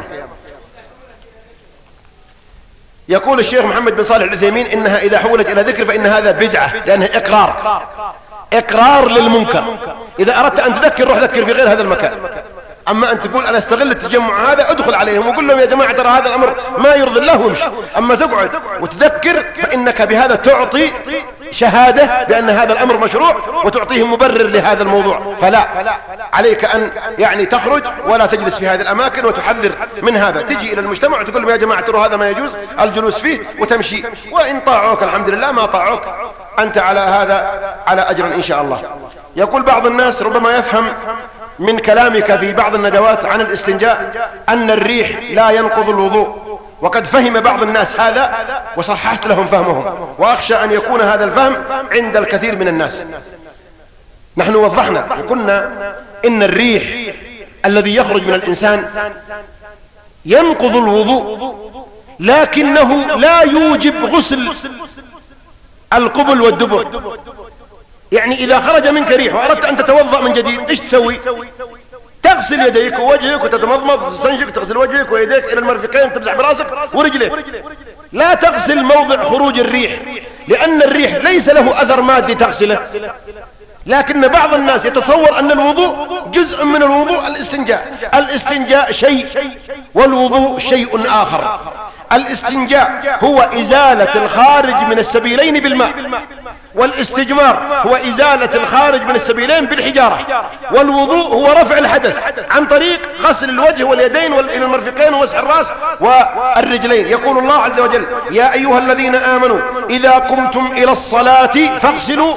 يقول الشيخ محمد بن صالح العثيمين إنها إذا حولت إلى ذكر فإن هذا بدعة، لأنها إقرار للمنكر. إذا أردت أن تذكر روح ذكر في غير هذا المكان. أما أن تقول أنا استغل التجمع هذا، ادخل عليهم وقل لهم يا جماعة ترى هذا الأمر ما يرضي الله وامشي. أما تقعد وتذكر فإنك بهذا تعطي شهادة بأن هذا الأمر مشروع وتعطيهم مبرر لهذا الموضوع. فلا عليك أن يعني تخرج ولا تجلس في هذه الأماكن وتحذر من هذا. تجي إلى المجتمع وتقول لهم يا جماعة ترى هذا ما يجوز الجلوس فيه وتمشي. وإن طاعوك الحمد لله، ما طاعوك أنت على هذا على أجر إن شاء الله. يقول بعض الناس ربما يفهم من كلامك في بعض الندوات عن الاستنجاء أن الريح لا ينقض الوضوء، وقد فهم بعض الناس هذا وصححت لهم فهمهم، وأخشى أن يكون هذا الفهم عند الكثير من الناس. نحن وضحنا وقلنا إن الريح الذي يخرج من الإنسان ينقض الوضوء، لكنه لا يوجب غسل القبل والدبر. يعني إذا خرج منك ريح وأردت أن تتوضأ من جديد إيش تسوي؟ تغسل يديك ووجهك وتتمضمض وتستنشق، تغسل وجهك ويديك إلى المرفقين، تمسح براسك ورجليك. لا تغسل موضع خروج الريح، لأن الريح ليس له أثر مادي تغسله. لكن بعض الناس يتصور أن الوضوء جزء من الوضوء الاستنجاء شيء والوضوء شيء آخر. الاستنجاء هو إزالة الخارج من السبيلين بالماء، والاستجمار هو إزالة الخارج من السبيلين بالحجارة، والوضوء هو رفع الحدث عن طريق غسل الوجه واليدين إلى المرفقين ومسح الرأس والرجلين. يقول الله عز وجل يا أيها الذين آمنوا إذا قمتم إلى الصلاة فاغسلوا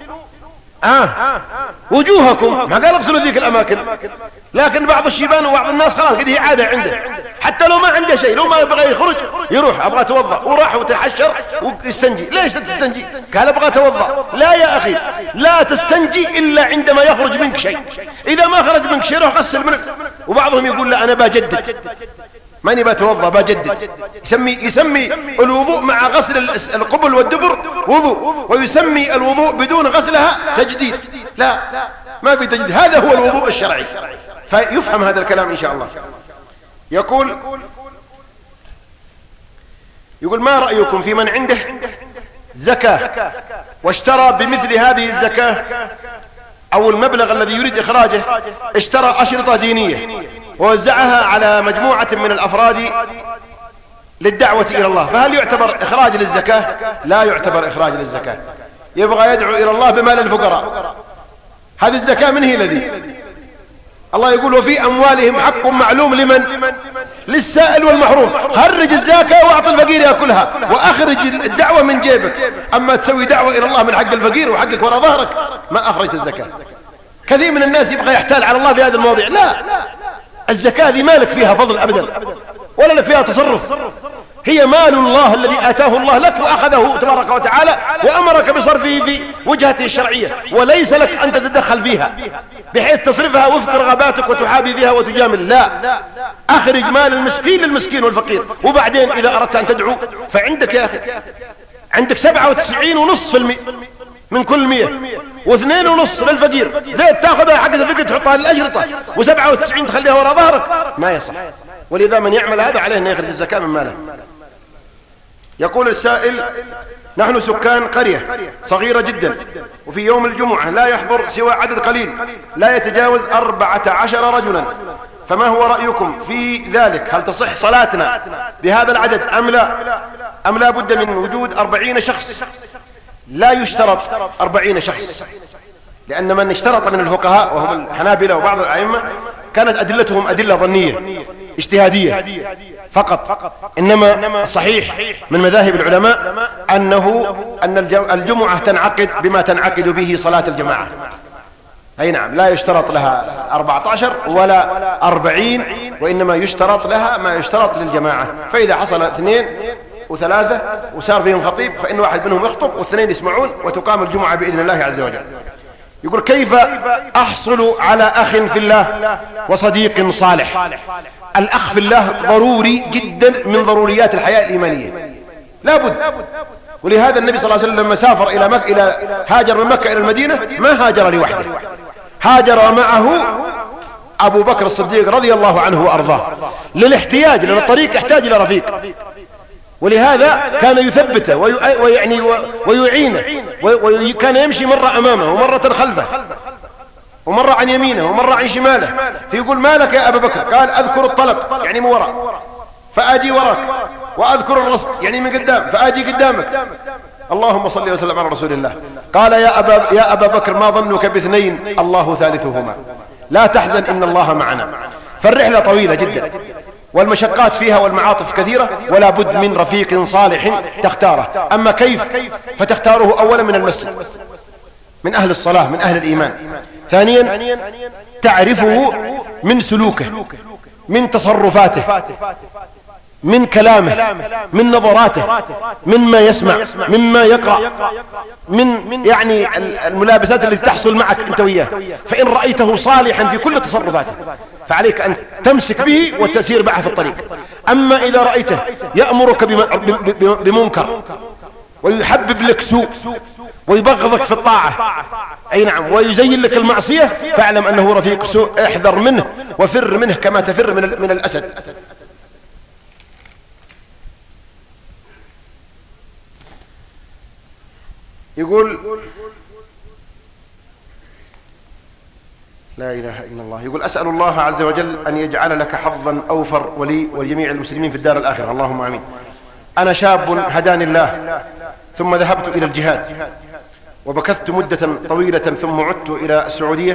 وجوهكم. ما قال اغسلوا ذيك الأماكن، لكن بعض الشيبان وبعض الناس خلاص قد هي عادة عنده، حتى لو ما عنده شيء، لو ما يبغى يخرج يروح أبغى أتوضأ، وراح وتحشر ويستنجي. ليش تستنجي؟ قال أبغى أتوضأ. لا يا أخي، لا تستنجي إلا عندما يخرج منك شيء. إذا ما خرج منك شيء روح غسل منك. وبعضهم يقول لا أنا بجدد، ماني بتوضأ بجدد. يسمي الوضوء مع غسل القبل والدبر وضوء، ويسمي الوضوء بدون غسلها تجديد. لا، ما في تجديد، هذا هو الوضوء الشرعي. فيفهم هذا الكلام إن شاء الله. يقول ما رأيكم في من عنده زكاة واشترى بمثل هذه الزكاة أو المبلغ الذي يريد إخراجه، اشترى أشرطة دينية ووزعها على مجموعة من الأفراد للدعوة إلى الله، فهل يعتبر إخراج للزكاة؟ لا يعتبر إخراج للزكاة. يبغى يدعو إلى الله بمال الفقراء. هذه الزكاة من هي الذي الله يقول وفي أموالهم حق معلوم للسائل والمحروم. خرج الزكاة واعطي الفقير يأكلها، وأخرج الدعوة من جيبك. أما تسوي دعوة إلى الله من حق الفقير وحقك وراء ظهرك ما أخرجت الزكاة. كثير من الناس يبغى يحتال على الله في هذه المواضيع. لا، الزكاة ذي مالك فيها فضل أبدا ولا لك فيها تصرف، هي مال الله الذي آتاه الله لك وأخذه تبارك وتعالى وأمرك بصرفه في وجهته الشرعية، وليس لك أن تتدخل فيها بحيث تصرفها وفق رغباتك وتحابي فيها وتجامل. لا، أخرج مال المسكين للمسكين والفقير. وبعدين إذا أردت أن تدعو فعندك يا أخي، عندك 97.5% من كل 100 و2.5 للفقير. زيت تاخذها حق الفقير تحطها للأجرطة و97 تخليها وراء ظهرك، ما يصح. ولذا من يعمل هذا عليه أن يخرج الزكاة من ماله. يقول السائل: نحن سكان قرية صغيرة جدا، وفي يوم الجمعة لا يحضر سوى عدد قليل لا يتجاوز 14 رجلا، فما هو رأيكم في ذلك؟ هل تصح صلاتنا بهذا العدد أم لا بد من وجود 40 شخص؟ لا يشترط 40 شخص، لأن من اشترط من الفقهاء وهم الحنابلة وبعض الأئمة كانت أدلتهم أدلة ظنية اجتهادية فقط. إنما الصحيح من مذاهب العلماء أن الجمعة تنعقد بما تنعقد به صلاة الجماعة. أي نعم، لا يشترط لها 14 ولا 40، وإنما يشترط لها ما يشترط للجماعة. فإذا حصل 2 و3 وصار فيهم خطيب فإن واحد منهم يخطب واثنين يسمعون وتقام الجمعة بإذن الله عز وجل. يقول: كيف أحصل على أخ في الله وصديق صالح؟ الأخ في الله ضروري جدا من ضروريات الحياة الإيمانية، لا بد. ولهذا النبي صلى الله عليه وسلم لما سافر إلى هاجر من مكة إلى المدينة ما هاجر لوحده، هاجر معه أبو بكر الصديق رضي الله عنه وأرضاه للاحتياج، لأن الطريق يحتاج إلى رفيق، ولهذا كان يثبته ويعينه، وكان يمشي مرة أمامه ومرة خلفه ومرة عن يمينه ومرة عن شماله. فيقول: ما لك يا أبا بكر؟ قال: أذكر الطلب، يعني من وراء، فآجي وراك، وأذكر الرصد، يعني من قدام، فآجي قدامك. اللهم صل وسلم على رسول الله. قال: يا أبا بكر ما ظنك باثنين الله ثالثهما، لا تحزن إن الله معنا. فالرحلة طويلة جدا والمشقات فيها والمعاطف كثيرة، ولا بد من رفيق صالح تختاره. أما كيف؟ فتختاره أولا من المسجد، من أهل الصلاة، من أهل الإيمان. ثانيا تعرفه من سلوكه، من تصرفاته، من كلامه، من نظراته، مما يسمع، مما يقرأ، من يعني الملابسات التي تحصل معك أنت وياه. فإن رأيته صالحا في كل تصرفاته فعليك أن تمسك به وتسير معه في الطريق. أما إذا رأيته يأمرك بمنكر ويحبب لك سوء ويبغضك في الطاعة، أي نعم، ويزين لك المعصية، فاعلم أنه رفيق سوء، احذر منه وفر منه كما تفر من الأسد. يقول: لا إله إلا الله. يقول: أسأل الله عز وجل أن يجعل لك حظا أوفر ولي ولجميع المسلمين في الدار الآخرة، اللهم آمين. أنا شاب هداني الله، ثم ذهبت إلى الجهاد وبكثت مدة طويلة، ثم عدت إلى السعودية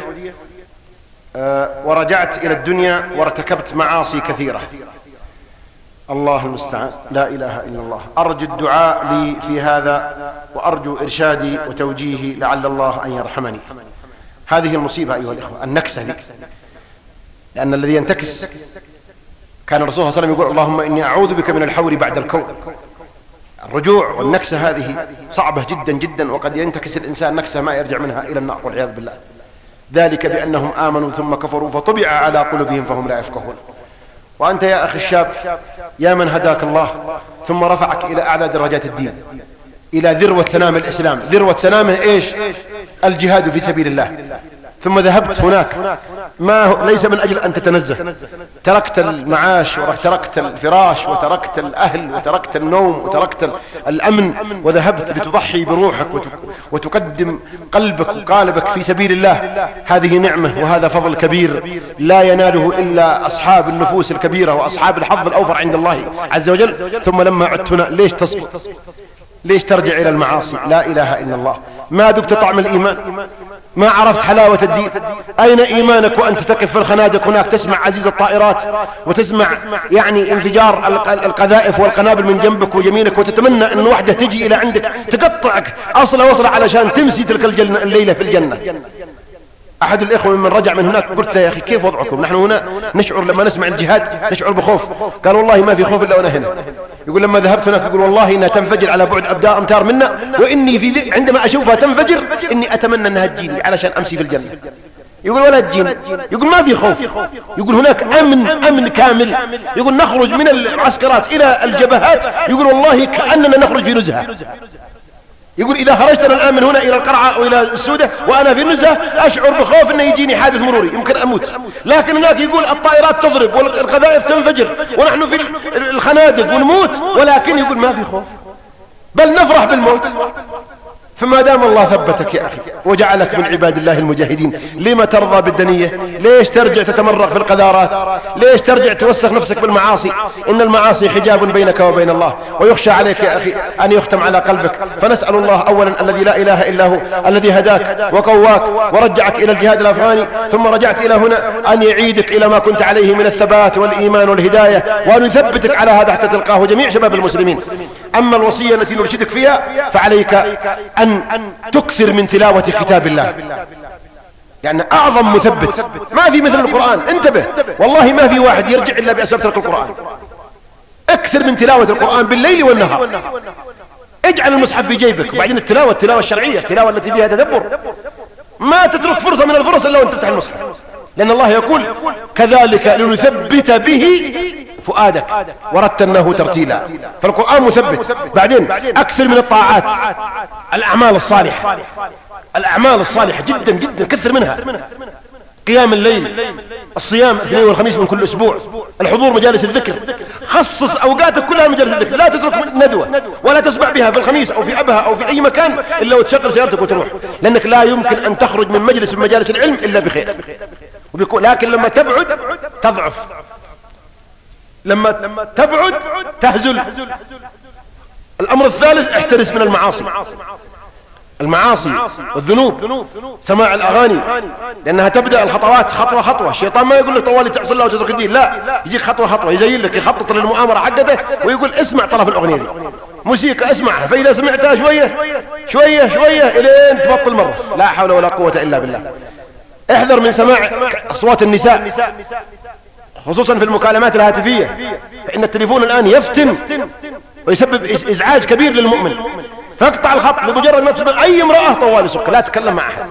ورجعت إلى الدنيا وارتكبت معاصي كثيرة. الله المستعان، لا إله إلا الله. أرجو الدعاء لي في هذا وأرجو إرشادي وتوجيهي لعل الله أن يرحمني. هذه المصيبة أيها الإخوة، النكسة دي، لأن الذي ينتكس كان الرسول صلى الله عليه وسلم يقول: اللهم إني أعوذ بك من الحور بعد الكون. الرجوع والنكسة هذه صعبة جدا جدا، وقد ينتكس الإنسان نكسة ما يرجع منها إلى النار والعياذ بالله. ذلك بأنهم آمنوا ثم كفروا فطبع على قلوبهم فهم لا يفقهون. وأنت يا أخي الشاب، يا من هداك الله ثم رفعك إلى أعلى درجات الدين، إلى ذروة سنام الإسلام. ذروة سنامه إيش؟ الجهاد في سبيل الله. ثم ذهبت هناك ليس من أجل أن تتنزه، تركت المعاش وتركت الفراش وتركت الأهل وتركت النوم وتركت الأمن، وذهبت لتضحي بروحك وتقدم قلبك وقالبك في سبيل الله. هذه نعمة وهذا فضل كبير لا يناله إلا أصحاب النفوس الكبيرة وأصحاب الحظ الأوفر عند الله عز وجل. ثم لما عدت هنا ليش تسقط؟ ليش ترجع إلى المعاصي؟ لا إله إلا الله. ما ذقت طعم الإيمان ما عرفت حلاوة الدين. أين إيمانك وأنت تقف في الخنادق هناك تسمع عزيز الطائرات وتسمع يعني انفجار القذائف والقنابل من جنبك ويمينك، وتتمنى أن واحدة تجي إلى عندك تقطعك أصلا علشان تمسي تلك الليلة في الجنة. أحد الإخوة من رجع من هناك قلت له يا أخي كيف وضعكم؟ نحن هنا نشعر لما نسمع الجهاد نشعر بخوف. قال والله ما في خوف إلا وأنا هنا. يقول لما ذهبت هناك يقول والله إنها تنفجر على بعد أمتار منا، وإني عندما أشوفها تنفجر إني أتمنى أنها تجيني علشان أمسي في الجنة. يقول ولا تجيني، يقول ما في خوف، يقول هناك أمن كامل. يقول نخرج من المعسكرات إلى الجبهات يقول والله كأننا نخرج في نزهة. يقول إذا خرجت الآن من هنا إلى القرعة وإلى السودة وأنا في النزهة أشعر بخوف أن يجيني حادث مروري يمكن أموت. لكن هناك يقول الطائرات تضرب والقذائف تنفجر ونحن في الخنادق ونموت، ولكن يقول ما في خوف بل نفرح بالموت. فما دام الله ثبتك يا أخي وجعلك من عباد الله المجاهدين، لما ترضى بالدنية؟ ليش ترجع تتمرغ في القذارات؟ ليش ترجع توسخ نفسك بالمعاصي؟ إن المعاصي حجاب بينك وبين الله، ويخشى عليك يا أخي أن يختم على قلبك. فنسأل الله أولا الذي لا إله إلا هو الذي هداك وقواك ورجعك إلى الجهاد الأفغاني ثم رجعت إلى هنا أن يعيدك إلى ما كنت عليه من الثبات والإيمان والهداية، وأن يثبتك على هذا حتى تلقاه جميع شباب المسلمين. أما الوصية التي نرشدك فيها فعليك أن تكثر من تلاوة كتاب الله، يعني أعظم مثبت ما في مثل القرآن. انتبه والله ما في واحد يرجع إلا بأسباب ترك القرآن. اكثر من تلاوة القرآن بالليل والنهار. اجعل المصحف في جيبك، وبعدين التلاوة الشرعية، التلاوة التي فيها تدبر. ما تترك فرصة من الفرص إلا وأنت تفتح المصحف، لأن الله يقول كذلك لنثبت به فؤادك ورتلناه ترتيلا. فالقرآن مثبت. بعدين أكثر من الطاعات، الأعمال الصالحة جدا جدا كثر منها. قيام الليل، الصيام الاثنين والخميس من كل أسبوع، الحضور مجالس الذكر. خصص أوقاتك كلها مجالس الذكر، لا تترك ندوة ولا تسمع بها في الخميس أو في أبها أو في أي مكان إلا وتشغل سيارتك وتروح، لأنك لا يمكن أن تخرج من مجلس من مجالس العلم إلا بخير. لكن لما تبعد تضعف، لما تبعد تهزل. الأمر الثالث احترس من المعاصي والذنوب. سماع الأغاني، لأنها تبدأ الخطوات خطوة خطوة. الشيطان ما يقول لك طوالي تعصي الله وتترك الدين، لا، يجيك خطوة خطوة، يزين لك، يخطط للمؤامرة حقته ويقول اسمع طرف الأغنية دي، موسيقى اسمعها، فإذا سمعتها شوية إلين تبطل مرة. لا حول ولا قوة إلا بالله. احذر من سماع أصوات النساء خصوصا في المكالمات الهاتفية، فإن التليفون الآن يفتن ويسبب إزعاج كبير للمؤمن. فاقطع الخط بمجرد ما تسمع أي امرأة طوال سك، لا تتكلم مع أحد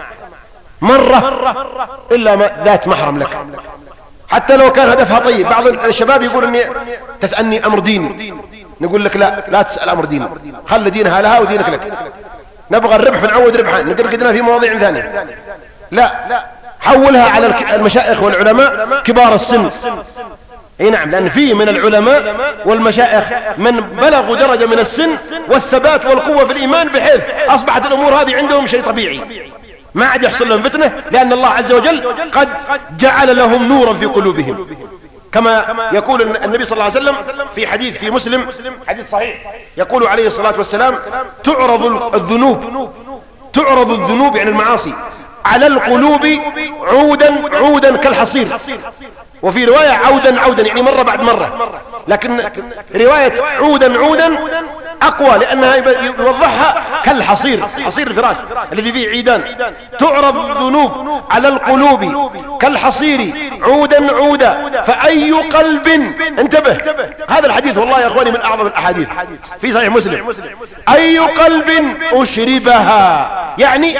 مرة إلا ذات محرم لك، حتى لو كان هدفها طيب. بعض الشباب يقول إني تسألني أمر ديني، نقول لك لا تسأل أمر ديني، خلي دينها لها ودينك لك. نبغى الربح بنعود ربحا، نقدنا في مواضيع ثانية. لا، حولها على المشايخ والعلماء كبار السن. اي نعم، لأن فيه من العلماء والمشايخ من بلغوا درجة من السن والثبات والقوة في الإيمان بحيث أصبحت الأمور هذه عندهم شيء طبيعي، ما عاد يحصل لهم فتنة، لأن الله عز وجل قد جعل لهم نورا في قلوبهم. كما يقول النبي صلى الله عليه وسلم في حديث في مسلم، حديث صحيح، يقول عليه الصلاة والسلام تعرض الذنوب يعني المعاصي على القلوب عودا كالحصير، وفي رواية عودا يعني مرة بعد مرة، لكن رواية عودا أقوى لأنها يوضحها كالحصير، حصير الفراش الذي فيه عيدان. تعرض الذنوب على القلوب كالحصير عودا فأي قلب، انتبه هذا الحديث والله يا أخواني من أعظم الأحاديث في صحيح مسلم، أي قلب أشربها يعني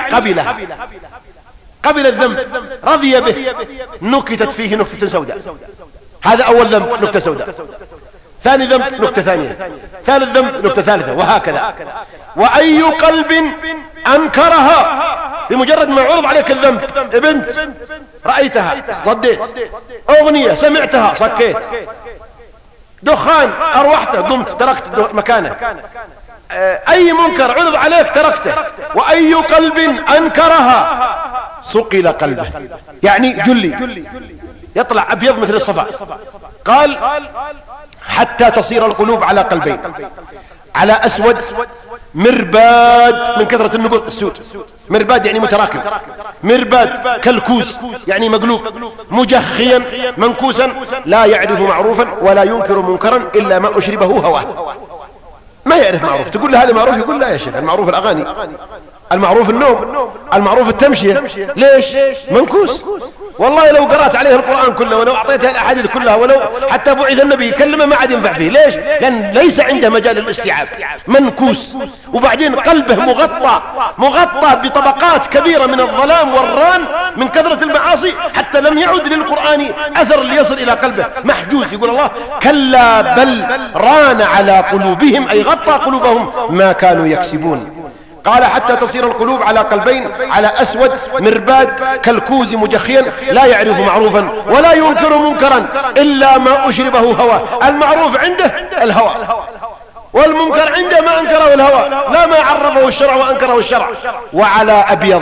قبل الذنب، رضي به، نكتت فيه نكتة سوداء. هذا أول ذنب نكتة سوداء، ثاني ذنب نكتة ثانية، ثالث ذنب نكتة ثالثة، وهكذا. وأي قلب أنكرها، بمجرد ما عرض عليك الذنب، بنت رأيتها صديت، أغنية سمعتها صكيت، دخان أروحته قمت تركت مكانه، أي منكر عرض عليك تركته. وأي قلب أنكرها صقل قلبه، يعني جلي، يطلع أبيض مثل الصفا. قال حتى تصير القلوب على قلبين، على أسود مرباد من كثرة النقط السود، مرباد يعني متراكم، مرباد كالكوز يعني مقلوب، مجخيا منكوسا، لا يعرف معروفا ولا ينكر منكرا إلا ما أشربه هواه. ما يعرف معروف، تقول له هذا معروف يقول لا يا شيخ، المعروف الأغاني، المعروف النوم، المعروف التمشية. ليش؟ منكوس. والله لو قرأت عليه القرآن كله ولو أعطيته الأحاديث كلها ولو حتى بعث النبي يكلمه ما عاد ينفع فيه. ليش؟ لأن ليس عنده مجال الاستيعاب، منكوس. وبعدين قلبه مغطى بطبقات كبيرة من الظلام والران من كثرة المعاصي، حتى لم يعد للقرآن أثر ليصل إلى قلبه، محجوز. يقول الله كلا بل ران على قلوبهم، أي غطى قلوبهم ما كانوا يكسبون. قال حتى تصير القلوب على قلبين، على أسود مرباد كالكوز مجخيا، لا يعرف معروفا ولا ينكر منكرا إلا ما أشربه هواه. المعروف عنده الهوى، والمنكر عنده ما أنكره الهوى، لا ما عرفه الشرع وأنكره الشرع. وعلى أبيض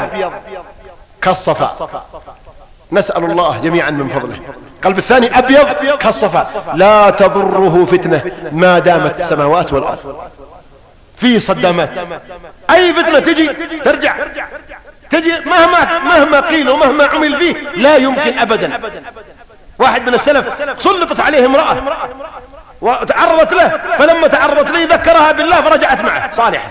كالصفا، نسأل الله جميعا من فضله. قلب الثاني أبيض كالصفا، لا تضره فتنة ما دامت السماوات والأرض. في صدامات، أي فتنة تجي ترجع، تجي مهما قيل ومهما عمل فيه لا يمكن أبدا. واحد من السلف سلطت عليه امرأة وتعرضت له، فلما تعرضت له ذكرها بالله فرجعت معه صالح.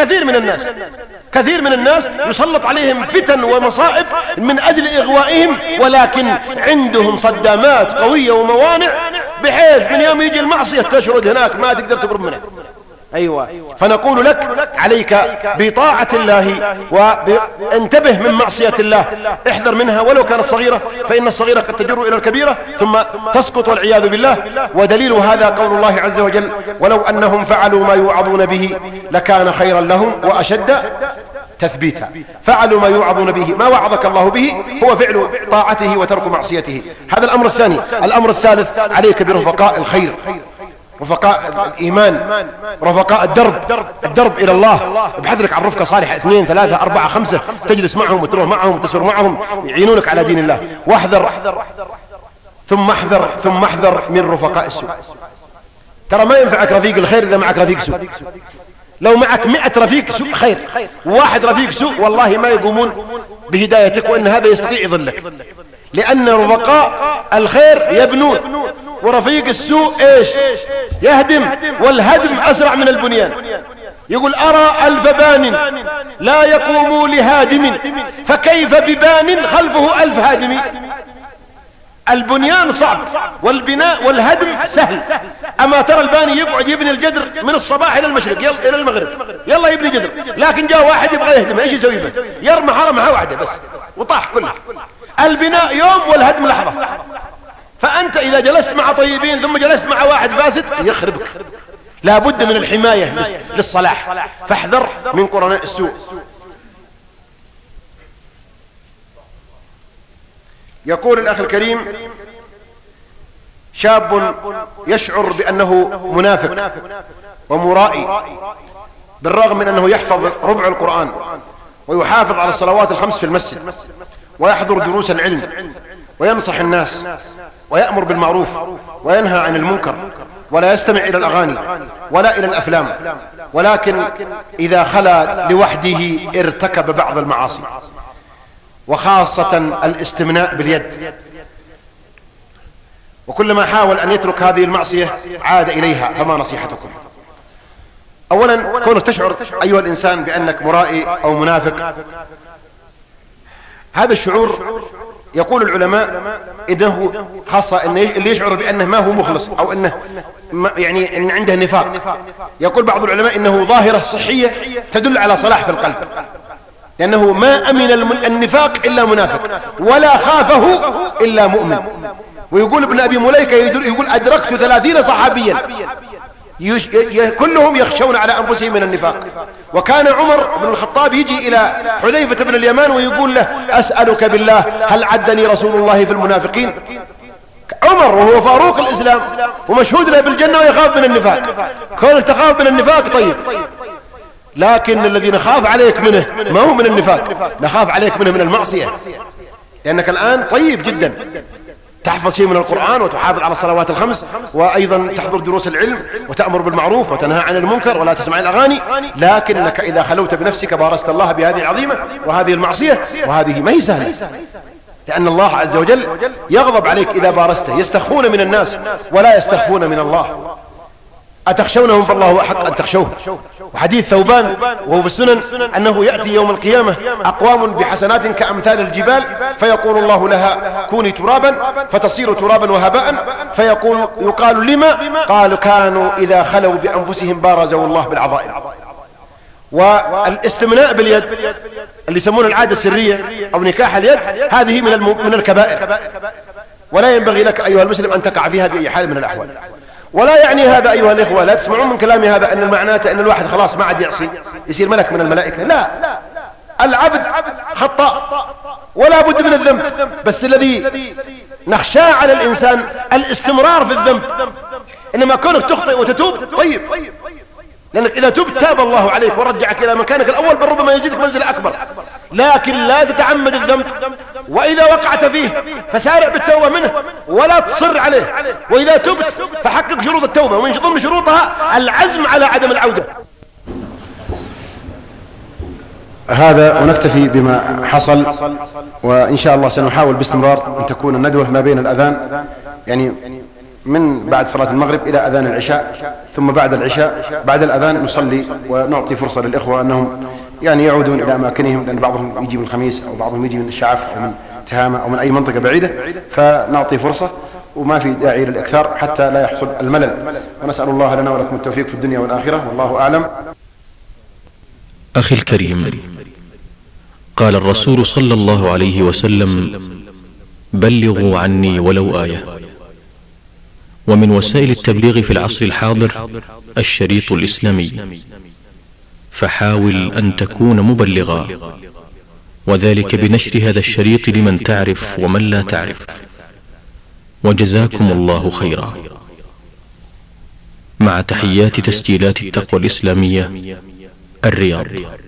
كثير من الناس يسلط عليهم فتن ومصائب من أجل إغوائهم، ولكن عندهم صدامات قوية وموانع بحيث من يوم يجي المعصية تشرد هناك ما تقدر تقرب منه. أيوة. فنقول لك عليك بطاعة الله، وانتبه من معصية الله، احذر منها ولو كانت صغيرة، فإن الصغيرة قد تجر إلى الكبيرة ثم تسقط والعياذ بالله. ودليل هذا قول الله عز وجل ولو أنهم فعلوا ما يوعظون به لكان خيرا لهم وأشد تثبيتا. فعلوا ما يوعظون به، ما وعظك الله به هو فعل طاعته وترك معصيته. هذا الأمر الثاني. الأمر الثالث عليك برفقاء الخير، رفقاء الإيمان، رفقاء الدرب إلى الله. ابحث لك عن رفقة صالحة 2 3 4 5 تجلس معهم وتروح معهم وتسر معهم يعينونك على دين الله. واحذر ثم احذر من رفقاء السوء. ترى ما ينفعك رفيق الخير إذا معك رفيق سوء. لو معك 100 رفيق سوء خير، وواحد رفيق سوء والله ما يقومون بهدايتك، وإن هذا يستطيع يضلك. لأن رفقاء الخير يبنون، ورفيق السوء ايش؟ يهدم، والهدم أسرع من البنيان. يقول أرى 1000 بان لا يقوم لهادم، فكيف ببان خلفه 1000 هادم. البنيان صعب والبناء والهدم سهل. أما ترى الباني يقعد يبني الجدر من الصباح إلى المشرق إلى المغرب، يلا يبني جدر، لكن جاء واحد يبغى يهدم، ايش يسوي به؟ يرمى حرمها واحدة بس وطاح كلها. البناء يوم والهدم لحظة. فأنت إذا جلست مع طيبين ثم جلست مع واحد فاسد يخربك. لا بد من الحماية للصلاح، فاحذر من قرناء السوء. يقول الأخ الكريم شاب يشعر بأنه منافق ومرائي، بالرغم من أنه يحفظ ربع القرآن ويحافظ على الصلوات الخمس في المسجد ويحضر دروس العلم وينصح الناس ويأمر بالمعروف وينهى عن المنكر، ولا يستمع إلى الأغاني ولا إلى الأفلام، ولكن إذا خلا لوحده ارتكب بعض المعاصي، وخاصة الاستمناء باليد. وكلما حاول أن يترك هذه المعصية عاد إليها. فما نصيحتكم؟ أولا، كونك تشعر أيها الإنسان بأنك مرائي أو منافق، هذا الشعور يقول العلماء إنه خاصة إن اللي يشعر بأنه ما هو مخلص أو إنه يعني إن عنده نفاق. يقول بعض العلماء إنه ظاهرة صحية تدل على صلاح في القلب، لأنه ما أمن النفاق إلا منافق ولا خافه إلا مؤمن. ويقول ابن أبي مليكة يقول أدركت 30 صحابيا كلهم يخشون على أنفسهم من النفاق. وكان عمر بن الخطاب يجي إلى حذيفة بن اليمان ويقول له أسألك بالله هل عدني رسول الله في المنافقين؟ عمر وهو فاروق الإسلام ومشهود له بالجنة ويخاف من النفاق. كونك تخاف من النفاق طيب، لكن الذي نخاف عليك منه ما هو من النفاق، نخاف عليك منه من المعصية، لأنك الآن طيب جدا تحفظ شيء من القرآن وتحافظ على الصلوات الخمس، وأيضا تحضر دروس العلم وتأمر بالمعروف وتنهى عن المنكر ولا تسمع الأغاني، لكنك إذا خلوت بنفسك بارست الله بهذه العظيمة وهذه المعصية، وهذه ما هي سهلة، لأن الله عز وجل يغضب عليك إذا بارسته. يستخفون من الناس ولا يستخفون من الله. أتخشونهم فالله أحق أن تخشوه. وحديث ثوبان وهو في السنن أنه يأتي يوم القيامة أقوام بحسنات كأمثال الجبال، فيقول الله لها كوني ترابا، فتصير ترابا وهباء، يقال لما؟ قالوا كانوا إذا خلوا بأنفسهم بارزوا الله بالعظائم. والاستمناء باليد اللي يسمونه العادة السرية أو نكاح اليد، هذه من الكبائر، ولا ينبغي لك أيها المسلم أن تقع فيها بأي حال من الأحوال. ولا يعني هذا أيها الإخوة، لا تسمعون من كلامي هذا أن معناته أن الواحد خلاص ما عاد يعصي يصير ملك من الملائكة. لا، العبد خطاء ولا بد من الذنب، بس الذي نخشاه على الإنسان الاستمرار في الذنب. إنما كونك تخطئ وتتوب طيب، لأنك إذا تبت تاب الله عليك ورجعك إلى مكانك الأول، بل ربما يزيدك منزلة أكبر، لكن لا تتعمد الذنب. وإذا وقعت فيه فسارع بالتوبة منه ولا تصر عليه. وإذا تبت فحقق شروط التوبة، ومن ضمن شروطها العزم على عدم العودة. هذا ونكتفي بما حصل، وإن شاء الله سنحاول باستمرار أن تكون الندوة ما بين الأذان، يعني من بعد صلاة المغرب إلى أذان العشاء، ثم بعد العشاء بعد الأذان نصلي ونعطي فرصة للإخوة أنهم يعني يعودون إلى أماكنهم، لأن بعضهم يجي من الخميس أو بعضهم يجي من الشعف أو من تهامة أو من أي منطقة بعيدة، فنعطي فرصة وما في داعي للإكثار حتى لا يحصل الملل. ونسأل الله لنا ولكم التوفيق في الدنيا والآخرة، والله أعلم. أخي الكريم، قال الرسول صلى الله عليه وسلم: بلغوا عني ولو آية. ومن وسائل التبليغ في العصر الحاضر الشريط الإسلامي، فحاول أن تكون مبلغا، وذلك بنشر هذا الشريط لمن تعرف ومن لا تعرف. وجزاكم الله خيرا. مع تحيات تسجيلات التقوى الإسلامية، الرياض.